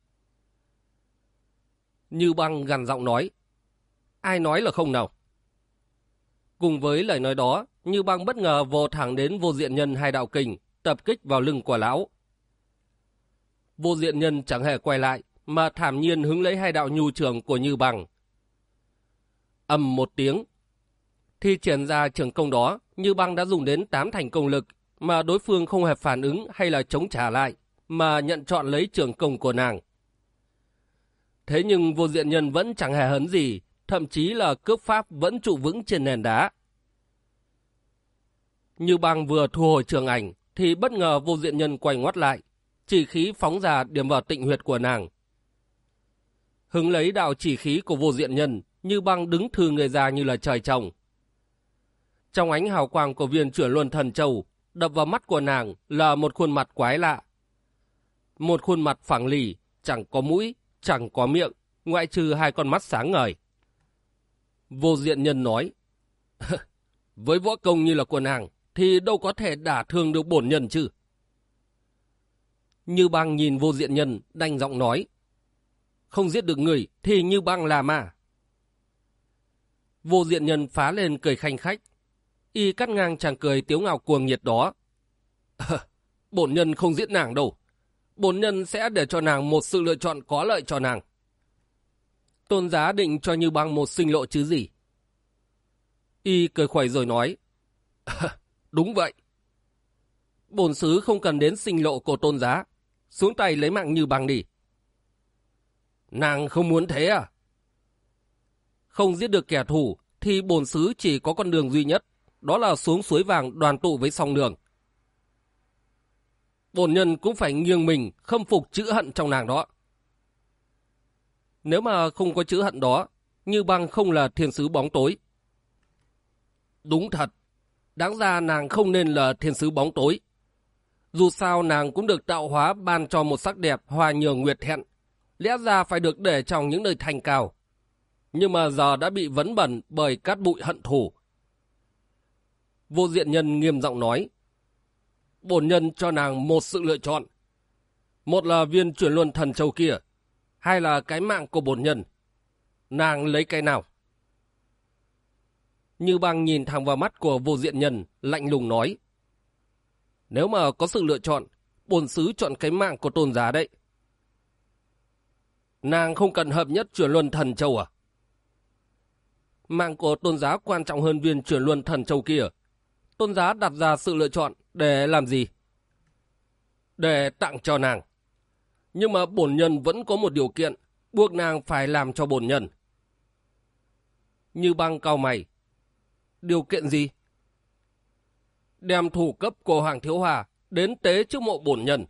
Như Băng gằn giọng nói. Ai nói là không nào? Cùng với lời nói đó, Như Băng bất ngờ vồ thẳng đến Vô Diện Nhân hai đạo kình, tập kích vào lưng của lão. Vô Diện Nhân chẳng hề quay lại, mà thản nhiên hứng lấy hai đạo nhu trường của Như Băng. Ầm một tiếng. Thi triển ra trường công đó, Như Băng đã dùng đến 8 thành công lực, mà đối phương không hề phản ứng hay là chống trả lại, mà nhận trọn lấy trường công của nàng. Thế nhưng Vô Diện Nhân vẫn chẳng hề hấn gì, thậm chí là cước pháp vẫn trụ vững trên nền đá. Như Băng vừa thu hồi trường ảnh, thì bất ngờ Vô Diện Nhân quay ngoắt lại, chỉ khí phóng ra điểm vào tịnh huyệt của nàng. Hứng lấy đạo chỉ khí của Vô Diện Nhân, Như Băng đứng thừ người ra như là trời trồng. Trong ánh hào quang của viên chuyển luân thần châu, đập vào mắt của nàng là một khuôn mặt quái lạ. Một khuôn mặt phẳng lì, chẳng có mũi, chẳng có miệng, ngoại trừ hai con mắt sáng ngời. Vô Diện Nhân nói, với võ công như là của nàng, thì đâu có thể đả thương được bổn nhân chứ. Như Băng nhìn Vô Diện Nhân, đanh giọng nói, không giết được người thì Như Băng là ma. Vô Diện Nhân phá lên cười khanh khách. Y cắt ngang chàng cười tiếu ngạo cuồng nhiệt đó. Bổn nhân không giết nàng đâu. Bổn nhân sẽ để cho nàng một sự lựa chọn có lợi cho nàng. Tôn giá định cho Như Băng một sinh lộ chứ gì? Y cười khuẩy rồi nói. Đúng vậy. Bổn sứ không cần đến sinh lộ của tôn giá. Xuống tay lấy mạng Như Băng đi. Nàng không muốn thế à? Không giết được kẻ thù thì bổn sứ chỉ có con đường duy nhất, đó là xuống suối vàng đoàn tụ với song đường. Bổn nhân cũng phải nghiêng mình khâm phục chữ hận trong nàng đó. Nếu mà không có chữ hận đó, Như Băng không là thiên sứ bóng tối. Đúng thật, đáng ra nàng không nên là thiên sứ bóng tối. Dù sao nàng cũng được tạo hóa ban cho một sắc đẹp hoa nhường nguyệt hẹn, lẽ ra phải được để trong những nơi thành cao. Nhưng mà giờ đã bị vấn bẩn bởi cát bụi hận thù. Vô Diện Nhân nghiêm giọng nói, bổn nhân cho nàng một sự lựa chọn. Một là viên chuyển luân thần châu kia, hai là cái mạng của bổn nhân. Nàng lấy cái nào? Như Băng nhìn thẳng vào mắt của Vô Diện Nhân, lạnh lùng nói, nếu mà có sự lựa chọn, bổn sứ chọn cái mạng của tôn giá đấy. Nàng không cần hợp nhất chuyển luân thần châu à? Mạng của tôn giá quan trọng hơn viên chuyển luân thần châu kia. Tôn giá đặt ra sự lựa chọn để làm gì? Để tặng cho nàng. Nhưng mà bổn nhân vẫn có một điều kiện, buộc nàng phải làm cho bổn nhân. Như Băng cau mày. Điều kiện gì? đem thủ cấp của Hoàng Thiếu Hòa đến tế trước mộ bổn nhân.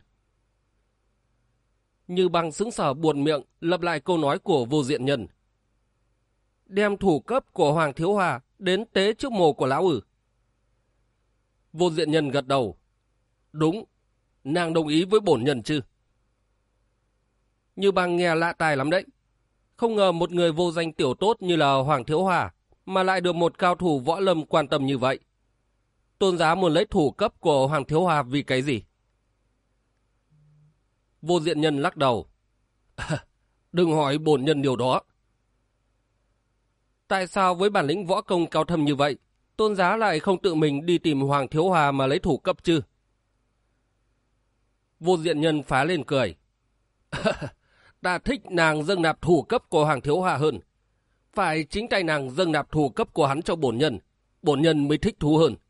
Như Băng sững sờ buột miệng lặp lại câu nói của Vô Diện Nhân. Đem thủ cấp của Hoàng Thiếu Hòa đến tế trước mộ của lão ử. Vô Diện Nhân gật đầu. Đúng, nàng đồng ý với bổn nhân chứ? Như Băng nghe lạ tai lắm đấy. Không ngờ một người vô danh tiểu tốt như là Hoàng Thiếu Hòa mà lại được một cao thủ võ lâm quan tâm như vậy. Tôn giá muốn lấy thủ cấp của Hoàng Thiếu Hòa vì cái gì? Vô Diện Nhân lắc đầu. Đừng hỏi bổn nhân điều đó. Tại sao với bản lĩnh võ công cao thâm như vậy, tôn giá lại không tự mình đi tìm Hoàng Thiếu Hòa mà lấy thủ cấp chứ? Vô Diện Nhân phá lên cười. Ta thích nàng dâng nạp thủ cấp của Hoàng Thiếu Hòa hơn. Phải chính tay nàng dâng nạp thủ cấp của hắn cho bổn nhân mới thích thú hơn.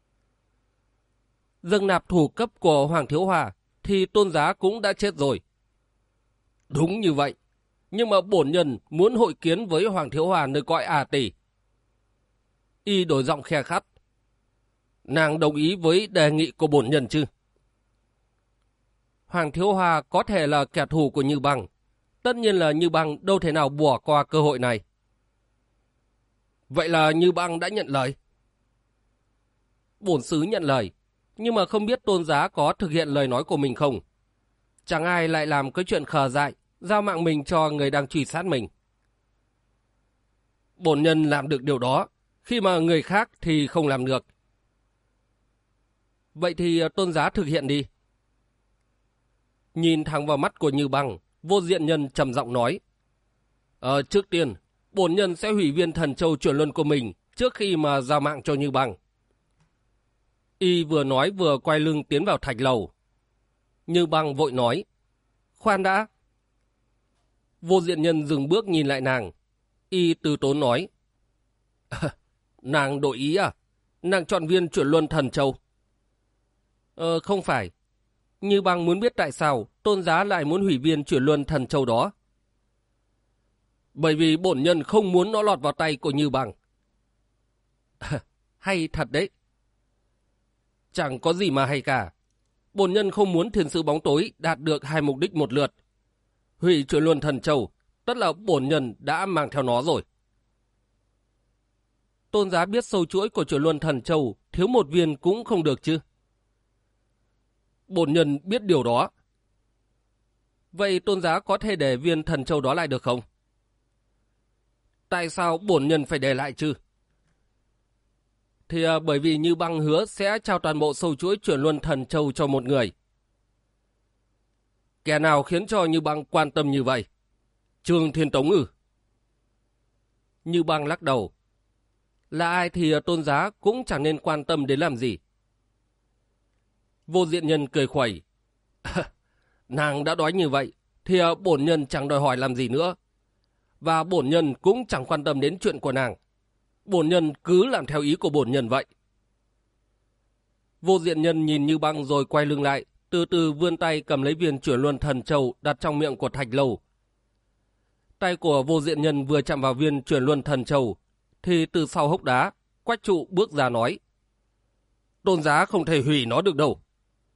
Dâng nạp thủ cấp của Hoàng Thiếu Hòa thì tôn giá cũng đã chết rồi. Đúng như vậy, nhưng mà bổn nhân muốn hội kiến với Hoàng Thiếu Hòa nơi cõi A Tỳ. Y đổi giọng khe khắt. Nàng đồng ý với đề nghị của bổn nhân chứ? Hoàng Thiếu Hòa có thể là kẻ thù của Như Băng. Tất nhiên là Như Băng đâu thể nào bỏ qua cơ hội này. Vậy là Như Băng đã nhận lời? Bổn sứ nhận lời, nhưng mà không biết tôn giá có thực hiện lời nói của mình không? Chẳng ai lại làm cái chuyện khờ dại, giao mạng mình cho người đang truy sát mình. Bổn nhân làm được điều đó, khi mà người khác thì không làm được. Vậy thì tôn giá thực hiện đi. Nhìn thẳng vào mắt của Như Băng, Vô Diện Nhân trầm giọng nói. Trước tiên, bổn nhân sẽ hủy viên thần châu chuyển luân của mình trước khi mà giao mạng cho Như Băng. Y vừa nói vừa quay lưng tiến vào thạch lầu. Như Băng vội nói. Khoan đã. Vô Diện Nhân dừng bước nhìn lại nàng. Y từ tốn nói. Nàng đổi ý à? Nàng chọn viên chuyển luân thần châu. Không phải. Như Băng muốn biết tại sao tôn giá lại muốn hủy viên chuyển luân thần châu đó. Bởi vì bổn nhân không muốn nó lọt vào tay của Như Băng. Hay thật đấy. Chẳng có gì mà hay cả. Bổn nhân không muốn thiên sứ bóng tối đạt được hai mục đích một lượt. Hủy chuyển luân thần châu, tất là bổn nhân đã mang theo nó rồi. Tôn giá biết sâu chuỗi của chuyển luân thần châu, thiếu một viên cũng không được chứ? Bổn nhân biết điều đó. Vậy tôn giá có thể để viên thần châu đó lại được không? Tại sao bổn nhân phải để lại chứ? Thì bởi vì Như Băng hứa sẽ trao toàn bộ sâu chuỗi chuyển luân thần châu cho một người. Kẻ nào khiến cho Như Băng quan tâm như vậy? Trương Thiên Tống ư? Như Băng lắc đầu. Là ai thì tôn giá cũng chẳng nên quan tâm đến làm gì. Vô Diện Nhân cười khuẩy. Nàng đã nói như vậy thì bổn nhân chẳng đòi hỏi làm gì nữa. Và bổn nhân cũng chẳng quan tâm đến chuyện của nàng. Bổn nhân cứ làm theo ý của bổn nhân vậy. Vô Diện Nhân nhìn Như Băng rồi quay lưng lại, từ từ vươn tay cầm lấy viên chuyển luân thần châu đặt trong miệng của thạch lầu. Tay của Vô Diện Nhân vừa chạm vào viên chuyển luân thần châu, thì từ sau hốc đá, Quách Trụ bước ra nói. Tôn giá không thể hủy nó được đâu.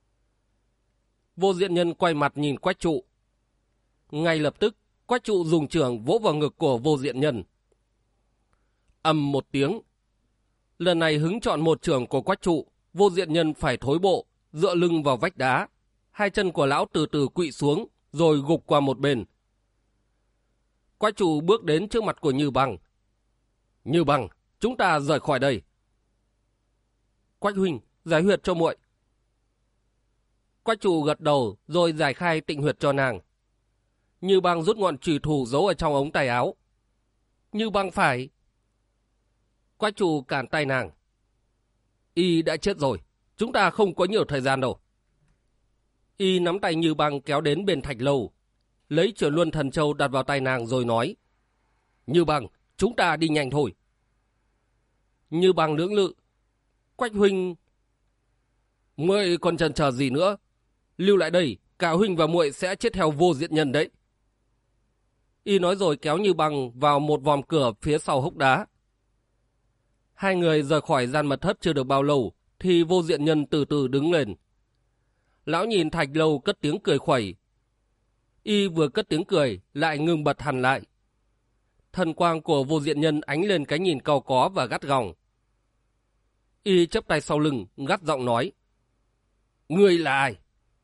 Vô Diện Nhân quay mặt nhìn Quách Trụ. Ngay lập tức, Quách Trụ dùng chưởng vỗ vào ngực của Vô Diện Nhân. Ầm một tiếng. Lần này hứng chọn một chưởng của Quách Trụ, Vô Diện Nhân phải thối bộ, dựa lưng vào vách đá. Hai chân của lão từ từ quỵ xuống, rồi gục qua một bên. Quách Trụ bước đến trước mặt của Như Băng. Như Băng, chúng ta rời khỏi đây. Quách huynh, giải huyệt cho muội. Quách Trụ gật đầu rồi giải khai tịnh huyệt cho nàng. Như Băng rút ngọn chùy thủ giấu ở trong ống tay áo. Như Băng phải. Quách Trụ cản tay nàng. Y đã chết rồi, chúng ta không có nhiều thời gian đâu. Y nắm tay Như Băng kéo đến bên thạch lầu, lấy chuyển luân thần châu đặt vào tay nàng rồi nói. Như Băng, chúng ta đi nhanh thôi. Như Băng lưỡng lự. Quách huynh... Muội còn chần chờ gì nữa? Lưu lại đây, cả huynh và muội sẽ chết theo Vô Diện Nhân đấy. Y nói rồi kéo Như Băng vào một vòm cửa phía sau hốc đá. Hai người rời khỏi gian mật thất chưa được bao lâu, thì Vô Diện Nhân từ từ đứng lên. Lão nhìn Thạch Lâu cất tiếng cười khuẩy. Y vừa cất tiếng cười lại ngừng bật hẳn lại. Thần quang của Vô Diện Nhân ánh lên cái nhìn cau có và gắt gỏng. Y chắp tay sau lưng, gắt giọng nói: Ngươi là ai?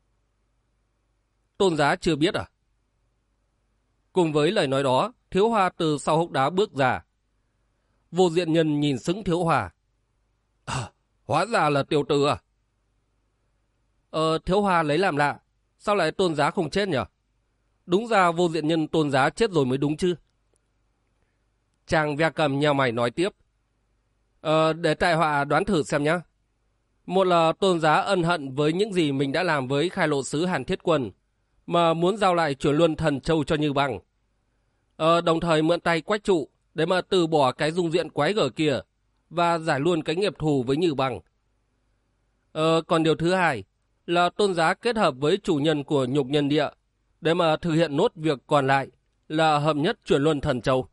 Tôn giá chưa biết à? Cùng với lời nói đó, Thiếu Hoa từ sau hốc đá bước ra. Vô Diện Nhân nhìn sững Thiếu Hoa. Hóa ra là tiểu tử à? Thiếu Hoa lấy làm lạ, sao lại tôn giá không chết nhỉ? Đúng ra Vô Diện Nhân tôn giá chết rồi mới đúng chứ. Chàng Ve Cầm nheo mày nói tiếp. Để tại họa đoán thử xem nhé. Một là tôn giá ân hận với những gì mình đã làm với khai lộ sứ Hàn Thiết Quân, mà muốn giao lại Chuyển Luân Thần Châu cho Như Băng. Đồng thời mượn tay Quách Trụ để mà từ bỏ cái dung diện quái gở kia và giải luôn cái nghiệp thù với Như Băng. Còn điều thứ hai là tôn giá kết hợp với chủ nhân của Nhục Nhân Địa để mà thực hiện nốt việc còn lại là hợp nhất Chuyển Luân Thần Châu.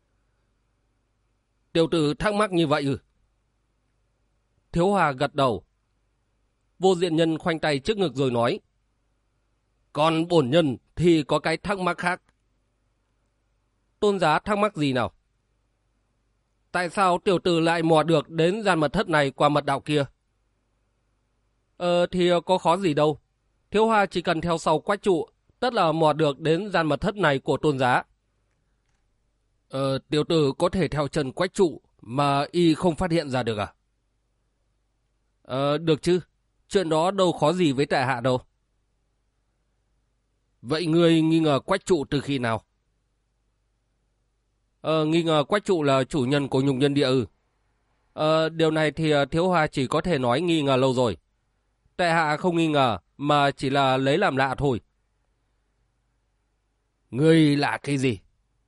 Tiểu tử thắc mắc như vậy ư? Thiếu Hoa gật đầu. Vô Diện Nhân khoanh tay trước ngực rồi nói: Còn bổn nhân thì có cái thắc mắc khác. Tôn giá thắc mắc gì nào? Tại sao tiểu tử lại mò được đến gian mật thất này qua mật đạo kia? Thì có khó gì đâu. Thiếu Hoa chỉ cần theo sau Quách Trụ, tất là mò được đến gian mật thất này của tôn giá. Tiểu tử có thể theo chân Quách Trụ mà y không phát hiện ra được à? Được chứ. Chuyện đó đâu khó gì với tại hạ đâu. Vậy ngươi nghi ngờ Quách Trụ từ khi nào? Nghi ngờ Quách Trụ là chủ nhân của Nhục Nhân Địa ư? Điều này thì Thiếu Hoa chỉ có thể nói nghi ngờ lâu rồi. Tại hạ không nghi ngờ mà chỉ là lấy làm lạ thôi. Ngươi lạ cái gì?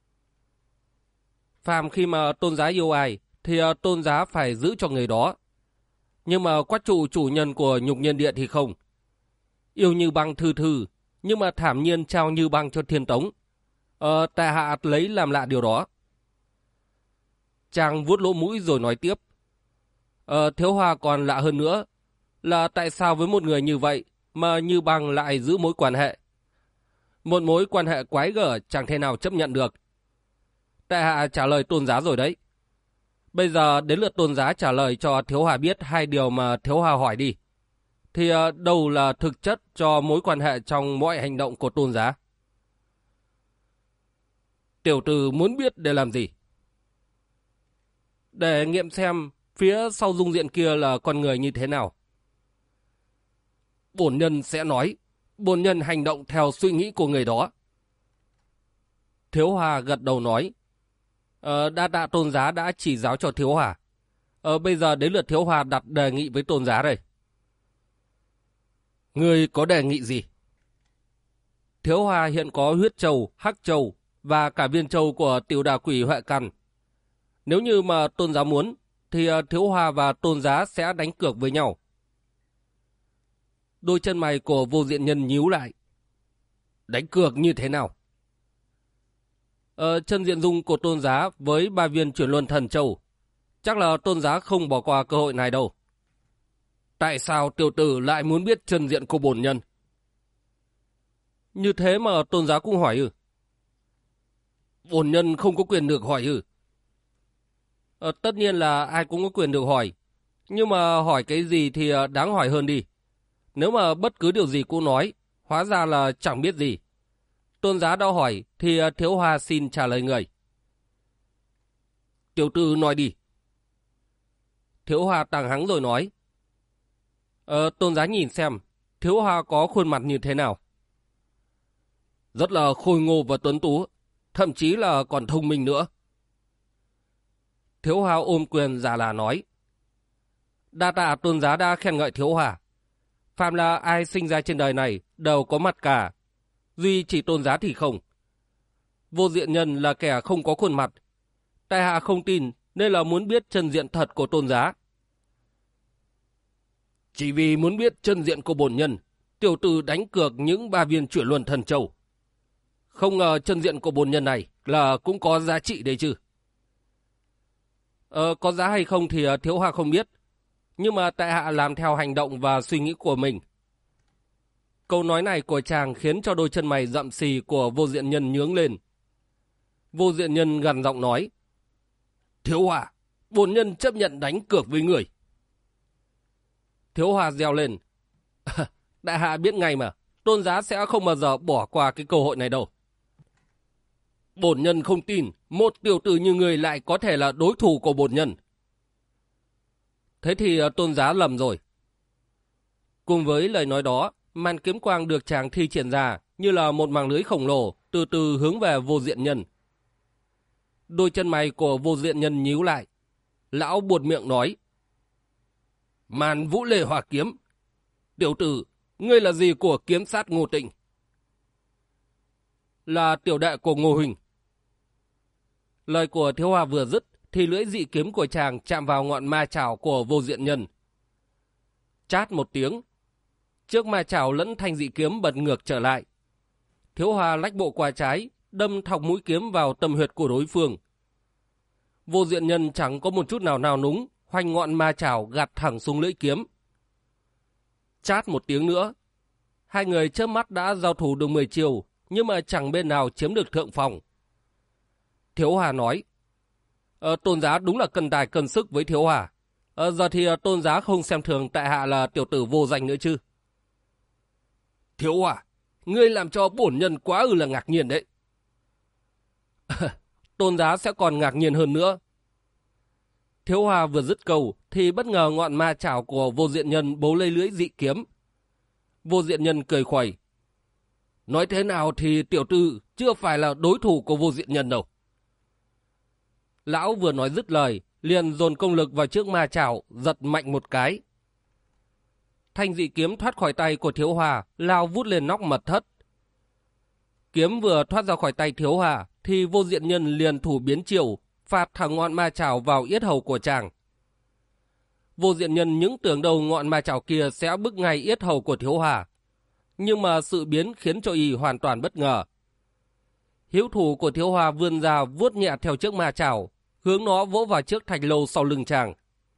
Phàm khi mà tôn giá yêu ai thì tôn giá phải giữ cho người đó. Nhưng mà Quách Trụ chủ nhân của Nhục Nhân Địa thì không. Yêu Như Băng thư thư, nhưng mà thảm nhiên trao Như Băng cho Thiên Tống. Tại hạ lấy làm lạ điều đó. Chàng vuốt lỗ mũi rồi nói tiếp. Thiếu Hoa còn lạ hơn nữa là tại sao với một người như vậy mà Như Băng lại giữ mối quan hệ. Một mối quan hệ quái gở chẳng thể nào chấp nhận được. Tại hạ trả lời tôn giá rồi đấy. Bây giờ đến lượt tôn giá trả lời cho Thiếu Hoa biết hai điều mà Thiếu Hoa hỏi đi. Thì đâu là thực chất cho mối quan hệ trong mọi hành động của tôn giá? Tiểu tử muốn biết để làm gì? Để nghiệm xem phía sau dung diện kia là con người như thế nào. Bổn nhân sẽ nói. Bổn nhân hành động theo suy nghĩ của người đó. Thiếu Hoa gật đầu nói. Đa tạ tôn giá đã chỉ giáo cho Thiếu Hoa. Bây giờ đến lượt Thiếu Hoa đặt đề nghị với tôn giá đây. Ngươi có đề nghị gì? Thiếu Hoa hiện có huyết châu, hắc châu và cả viên châu của tiểu đà quỷ Huệ Căn. Nếu như mà tôn giá muốn thì Thiếu Hoa và tôn giá sẽ đánh cược với nhau. Đôi chân mày của Vô Diện Nhân nhíu lại. Đánh cược như thế nào? Chân diện dung của tôn giá với 3 viên Chuyển Luân Thần Châu. Chắc là tôn giá không bỏ qua cơ hội này đâu. Tại sao tiểu tử lại muốn biết chân diện của bổn nhân? Như thế mà tôn giá cũng hỏi ư? Bổn nhân không có quyền được hỏi ư? Tất nhiên là ai cũng có quyền được hỏi. Nhưng mà hỏi cái gì thì đáng hỏi hơn đi. Nếu mà bất cứ điều gì cũng nói, hóa ra là chẳng biết gì. Tôn giá đã hỏi thì Thiếu Hoa xin trả lời người. Tiểu tử nói đi. Thiếu Hoa tàng hắng rồi nói. Tôn giá nhìn xem, Thiếu Hoa có khuôn mặt như thế nào? Rất là khôi ngô và tuấn tú, thậm chí là còn thông minh nữa. Thiếu Hoa ôm quyền giả là nói. Đa tạ tôn giá đã khen ngợi Thiếu Hoa. Phàm là ai sinh ra trên đời này đều có mặt cả, duy chỉ tôn giá thì không. Vô Diện Nhân là kẻ không có khuôn mặt. Tại hạ không tin nên là muốn biết chân diện thật của tôn giá. Chỉ vì muốn biết chân diện của bổn nhân, tiểu tử đánh cược những 3 viên Chuyển Luân Thần Châu. Không ngờ chân diện của bổn nhân này là cũng có giá trị đấy chứ. Có giá hay không thì Thiếu Hoa không biết. nhưng mà tại hạ làm theo hành động và suy nghĩ của mình. Câu nói này của chàng khiến cho đôi chân mày rậm xì của Vô Diện Nhân nhướng lên. Vô Diện Nhân gằn giọng nói: Thiếu Hòa, bổn nhân chấp nhận đánh cược với người. Thiếu Hòa reo lên: Đại hạ biết ngay mà, tôn giá sẽ không bao giờ bỏ qua cái cơ hội này đâu. Bổn nhân không tin một tiểu tử như người lại có thể là đối thủ của bổn nhân. Thế thì tôn giá lầm rồi. Cùng với lời nói đó, màn kiếm quang được chàng thi triển ra như là một màng lưới khổng lồ từ từ hướng về Vô Diện Nhân. Đôi chân mày của Vô Diện Nhân nhíu lại. Lão buột miệng nói: Màn Vũ Lê Hỏa Kiếm. Tiểu tử, ngươi là gì của kiếm sát Ngô Tịnh? Là tiểu đệ của Ngô Huỳnh. Lời của Thiếu Hòa vừa dứt thì lưỡi dị kiếm của chàng chạm vào ngọn ma chảo của Vô Diện Nhân. Chát một tiếng, trước ma chảo lẫn thanh dị kiếm bật ngược trở lại. Thiếu Hòa lách bộ qua trái, đâm thọc mũi kiếm vào tâm huyệt của đối phương. Vô Diện Nhân chẳng có một chút nào nào núng, khoanh ngọn ma chảo gạt thẳng xuống lưỡi kiếm. Chát một tiếng nữa, hai người chớp mắt đã giao thủ được 10 chiều, nhưng mà chẳng bên nào chiếm được thượng phòng. Thiếu Hòa nói: Tôn giá đúng là cân tài cân sức với Thiếu Hòa. Giờ thì tôn giá không xem thường tại hạ là tiểu tử vô danh nữa chứ. Thiếu Hòa, ngươi làm cho bổn nhân quá là ngạc nhiên đấy. Tôn giá sẽ còn ngạc nhiên hơn nữa. Thiếu Hòa vừa dứt câu thì bất ngờ ngọn ma chảo của Vô Diện Nhân bấu lấy lưỡi dị kiếm. Vô Diện Nhân cười khuẩy: Nói thế nào thì tiểu tử chưa phải là đối thủ của Vô Diện Nhân đâu. Lão vừa nói dứt lời, liền dồn công lực vào trước ma chảo, giật mạnh một cái. Thanh dị kiếm thoát khỏi tay của Thiếu Hòa, lao vút lên nóc mật thất. Kiếm vừa thoát ra khỏi tay Thiếu Hòa, thì Vô Diện Nhân liền thủ biến chiều, phạt thẳng ngọn ma chảo vào yết hầu của chàng. Vô Diện Nhân những tưởng đầu ngọn ma chảo kia sẽ bức ngay yết hầu của Thiếu Hòa, nhưng mà sự biến khiến cho y hoàn toàn bất ngờ. Hiếu thủ của Thiếu Hòa vươn ra vuốt nhẹ theo chiếc ma chảo, hướng nó vỗ vào chiếc thạch lâu sau lưng chàng.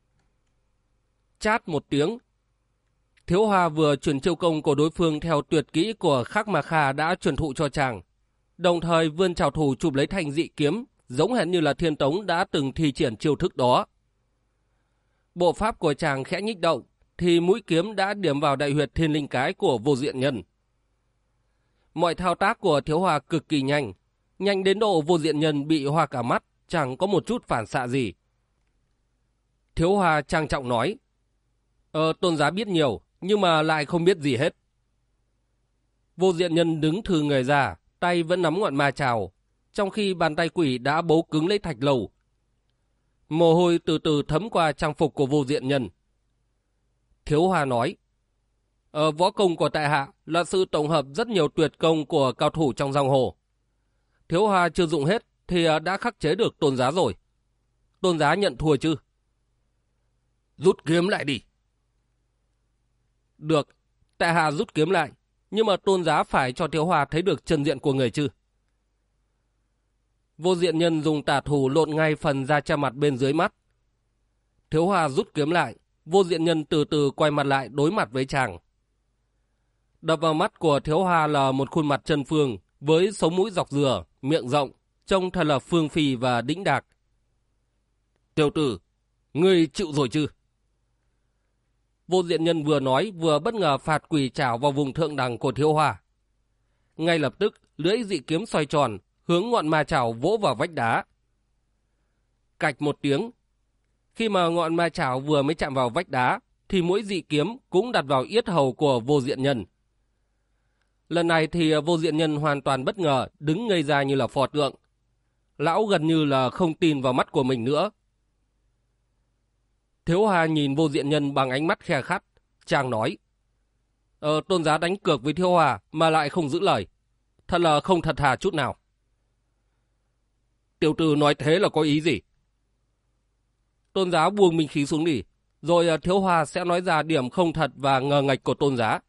Chát một tiếng, Thiếu Hòa vừa chuyển chiêu công của đối phương theo tuyệt kỹ của Khắc Ma Kha đã truyền thụ cho chàng, đồng thời vươn trảo thủ chụp lấy thanh dị kiếm, giống hệt như là Thiên Tống đã từng thi triển chiêu thức đó. Bộ pháp của chàng khẽ nhích động, thì mũi kiếm đã điểm vào đại huyệt thiên linh cái của Vô Diện Nhân. Mọi thao tác của Thiếu Hòa cực kỳ nhanh, nhanh đến độ Vô Diện Nhân bị hoa cả mắt, chẳng có một chút phản xạ gì. Thiếu Hòa trang trọng nói: Tôn giá biết nhiều, nhưng mà lại không biết gì hết. Vô Diện Nhân đứng thừ người ra, tay vẫn nắm ngọn ma chảo, trong khi bàn tay quỷ đã bấu cứng lấy thạch lầu. Mồ hôi từ từ thấm qua trang phục của Vô Diện Nhân. Thiếu Hòa nói: Võ công của tại hạ là sự tổng hợp rất nhiều tuyệt công của cao thủ trong giang hồ. Thiếu Hòa chưa dụng hết thì đã khắc chế được tôn giá rồi. Tôn giá nhận thua chứ? Rút kiếm lại đi. Được, tại hạ rút kiếm lại, nhưng mà tôn giá phải cho Thiếu Hòa thấy được chân diện của người chứ. Vô Diện Nhân dùng tả thủ lột ngay phần da che mặt bên dưới mắt. Thiếu Hòa rút kiếm lại, Vô Diện Nhân từ từ quay mặt lại đối mặt với chàng. Đập vào mắt của Thiếu Hòa là một khuôn mặt chân phương với sống mũi dọc dừa, miệng rộng, trông thật là phương phì và đĩnh đạc. Tiểu tử, ngươi chịu rồi chứ? Vô Diện Nhân vừa nói vừa bất ngờ phạt quỷ chảo vào vùng thượng đẳng của Thiếu Hòa. Ngay lập tức lưỡi dị kiếm xoay tròn, hướng ngọn ma chảo vỗ vào vách đá. Cạch một tiếng, khi mà ngọn ma chảo vừa mới chạm vào vách đá thì mũi dị kiếm cũng đặt vào yết hầu của Vô Diện Nhân. Lần này thì Vô Diện Nhân hoàn toàn bất ngờ, đứng ngây ra như là phò tượng. Lão gần như là không tin vào mắt của mình nữa. Thiếu Hòa nhìn Vô Diện Nhân bằng ánh mắt khe khắt, chàng nói: Tôn giá đánh cược với Thiếu Hòa mà lại không giữ lời, thật là không thật thà chút nào. Tiểu tử nói thế là có ý gì? Tôn giá buông minh khí xuống đi, rồi Thiếu Hòa sẽ nói ra điểm không thật và ngờ nghệch của tôn giá.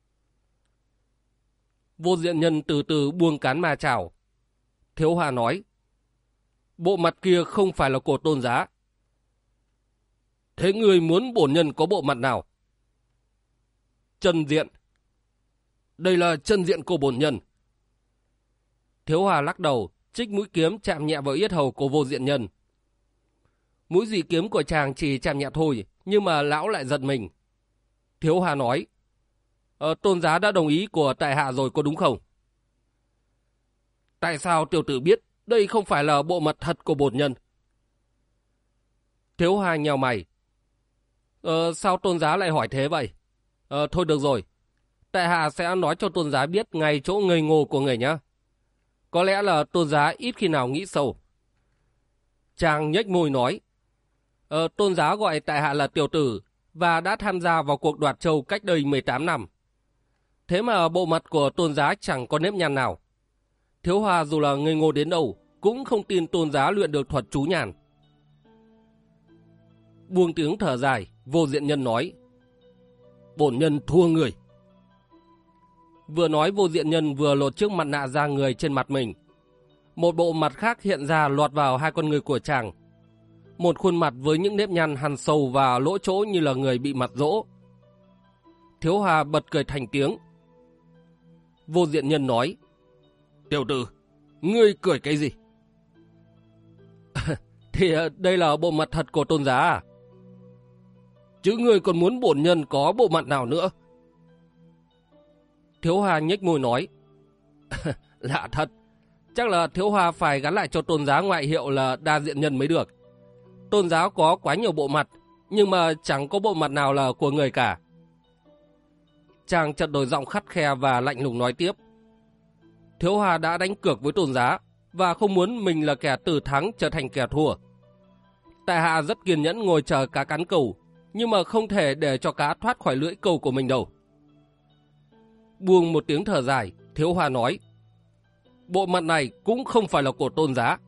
Vô Diện Nhân từ từ buông cán ma chảo. Thiếu Hòa nói: Bộ mặt kia không phải là của tôn giá. Thế ngươi muốn bổn nhân có bộ mặt nào? Chân diện. Đây là chân diện của bổn nhân. Thiếu Hòa lắc đầu, trích mũi kiếm chạm nhẹ vào yết hầu của Vô Diện Nhân. Mũi dị kiếm của chàng chỉ chạm nhẹ thôi, nhưng mà lão lại giật mình. Thiếu Hòa nói, tôn giá đã đồng ý của tại hạ rồi có đúng không? Tại sao tiểu tử biết đây không phải là bộ mặt thật của bổn nhân? Thiếu Hòa nhèo mày. Sao tôn giá lại hỏi thế vậy? Thôi được rồi, tại hạ sẽ nói cho tôn giá biết ngay chỗ ngây ngô của người nhé. Có lẽ là tôn giá ít khi nào nghĩ sâu. Chàng nhếch môi nói, tôn giá gọi tại hạ là tiểu tử và đã tham gia vào cuộc đoạt châu cách đây 18 năm. Thế mà bộ mặt của tôn giá chẳng có nếp nhăn nào. Thiếu Hòa dù là ngây ngô đến đâu cũng không tin tôn giá luyện được thuật chú nhàn. Buông tiếng thở dài, Vô Diện Nhân nói, bổn nhân thua người. Vừa nói Vô Diện Nhân vừa lột chiếc mặt nạ da người trên mặt mình. Một bộ mặt khác hiện ra lọt vào hai con người của chàng. Một khuôn mặt với những nếp nhăn hằn sâu và lỗ chỗ như là người bị mặt dỗ. Thiếu Hòa bật cười thành tiếng. Vô Diện Nhân nói, tiểu tử, ngươi cười cái gì? Thì đây là bộ mặt thật của tôn giá à? Chứ ngươi còn muốn bổn nhân có bộ mặt nào nữa? Thiếu Hòa nhếch môi nói, lạ thật, chắc là Thiếu Hòa phải gắn lại cho tôn giá ngoại hiệu là Đa Diện Nhân mới được. Tôn giá có quá nhiều bộ mặt, nhưng mà chẳng có bộ mặt nào là của người cả. Chàng chợt đổi giọng khắt khe và lạnh lùng nói tiếp, Thiếu Hòa đã đánh cược với tôn giá và không muốn mình là kẻ từ thắng trở thành kẻ thua. Tại hạ rất kiên nhẫn ngồi chờ cá cắn câu, nhưng mà không thể để cho cá thoát khỏi lưỡi câu của mình đâu. Buông một tiếng thở dài, Thiếu Hòa nói, bộ mặt này cũng không phải là của tôn giá.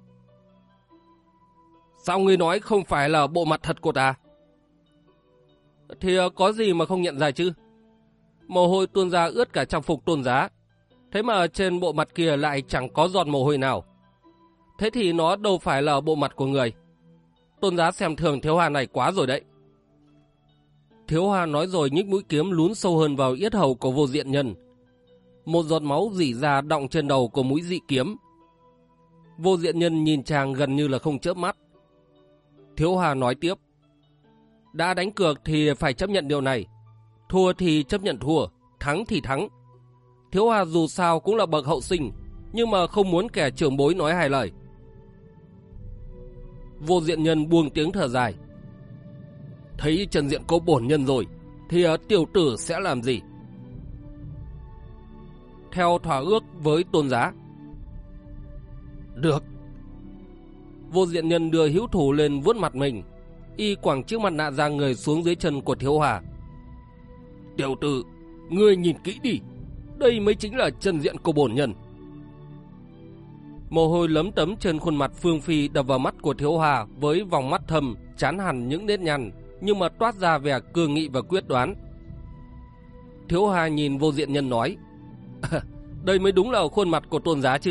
Sao ngươi nói không phải là bộ mặt thật của ta? Thì có gì mà không nhận ra chứ? Mồ hôi tuôn ra ướt cả trang phục tôn giá, thế mà trên bộ mặt kia lại chẳng có giọt mồ hôi nào. Thế thì nó đâu phải là bộ mặt của người. Tôn giá xem thường Thiếu Hòa này quá rồi đấy. Thiếu Hòa nói rồi nhích mũi kiếm lún sâu hơn vào yết hầu của Vô Diện Nhân. Một giọt máu rỉ ra đọng trên đầu của mũi dị kiếm. Vô Diện Nhân nhìn chàng gần như là không chớp mắt. Thiếu Hòa nói tiếp, đã đánh cược thì phải chấp nhận điều này. Thua thì chấp nhận thua, thắng thì thắng. Thiếu Hòa dù sao cũng là bậc hậu sinh, nhưng mà không muốn kẻ trưởng bối nói hai lời. Vô Diện Nhân buông tiếng thở dài. Thấy trần diện có bổn nhân rồi, thì tiểu tử sẽ làm gì? Theo thỏa ước với tôn giá. Được. Vô Diện Nhân đưa hữu thủ lên vuốt mặt mình, y quẳng chiếc mặt nạ da người xuống dưới chân của Thiếu Hòa. Tiểu tử, ngươi nhìn kỹ đi, đây mới chính là chân diện của bổn nhân. Mồ hôi lấm tấm trên khuôn mặt phương phi đập vào mắt của Thiếu Hòa với vòng mắt thâm, chán hẳn những nếp nhăn, nhưng mà toát ra vẻ cương nghị và quyết đoán. Thiếu Hòa nhìn Vô Diện Nhân nói, đây mới đúng là khuôn mặt của tôn giá chứ?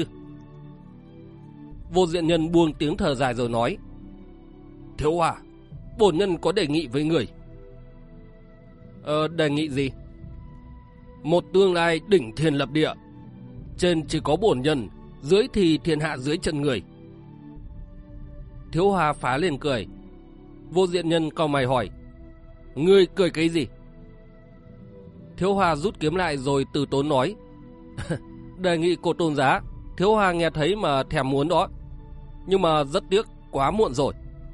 Vô Diện Nhân buông tiếng thở dài rồi nói, Thiếu Hòa, bổn nhân có đề nghị với người. Đề nghị gì? Một tương lai đỉnh thiên lập địa, trên chỉ có bổn nhân, dưới thì thiên hạ dưới chân người. Thiếu Hòa phá lên cười. Vô Diện Nhân cau mày hỏi, ngươi cười cái gì? Thiếu Hòa rút kiếm lại rồi từ tốn nói, đề nghị của tôn giá, Thiếu Hòa nghe thấy mà thèm muốn đó, nhưng mà rất tiếc, quá muộn rồi.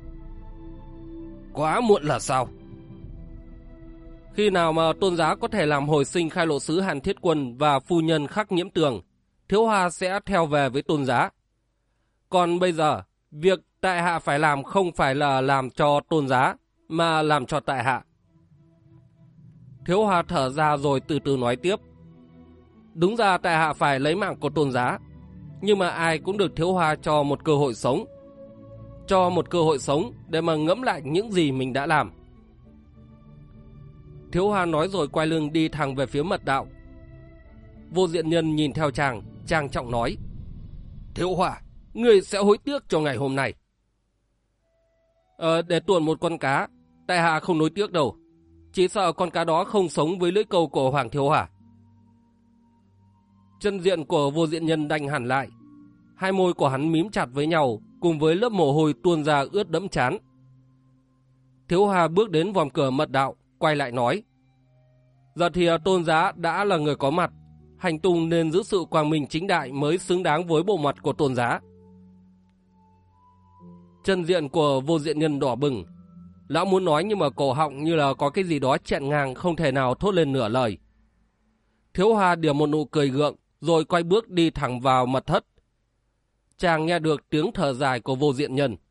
Quá muộn là sao? Khi nào mà tôn giá có thể làm hồi sinh khai lộ sứ Hàn Thiết Quân và phu nhân Khắc Nhiễm Tường, Thiếu Hòa sẽ theo về với tôn giá. Còn bây giờ, việc tại hạ phải làm không phải là làm cho tôn giá, mà làm cho tại hạ. Thiếu Hòa thở ra rồi từ từ nói tiếp. Đúng ra tại hạ phải lấy mạng của tôn giá, nhưng mà ai cũng được Thiếu Hòa cho một cơ hội sống. Cho một cơ hội sống để mà ngẫm lại những gì mình đã làm. Thiếu Hòa nói rồi quay lưng đi thẳng về phía mật đạo. Vô Diện Nhân nhìn theo chàng, trang trọng nói, Thiếu Hòa, ngươi sẽ hối tiếc cho ngày hôm nay. Để tuồn một con cá, tại hạ không nối tiếc đâu. Chỉ sợ con cá đó không sống với lưỡi câu của Hoàng thiếu hả? Chân diện của Vô Diện Nhân đanh hẳn lại. Hai môi của hắn mím chặt với nhau, cùng với lớp mồ hôi tuôn ra ướt đẫm trán. Thiếu Hà bước đến vòm cửa mật đạo, quay lại nói: giờ thì Tôn giá đã là người có mặt, hành tung nên giữ sự quang minh chính đại mới xứng đáng với bộ mặt của Tôn giá. Chân diện của Vô Diện Nhân đỏ bừng. Lão muốn nói nhưng mà cổ họng như là có cái gì đó chẹn ngang, không thể nào thốt lên nửa lời. Thiếu Hà điểm một nụ cười gượng, rồi quay bước đi thẳng vào mật thất. Chàng nghe được tiếng thở dài của Vô Diện Nhân.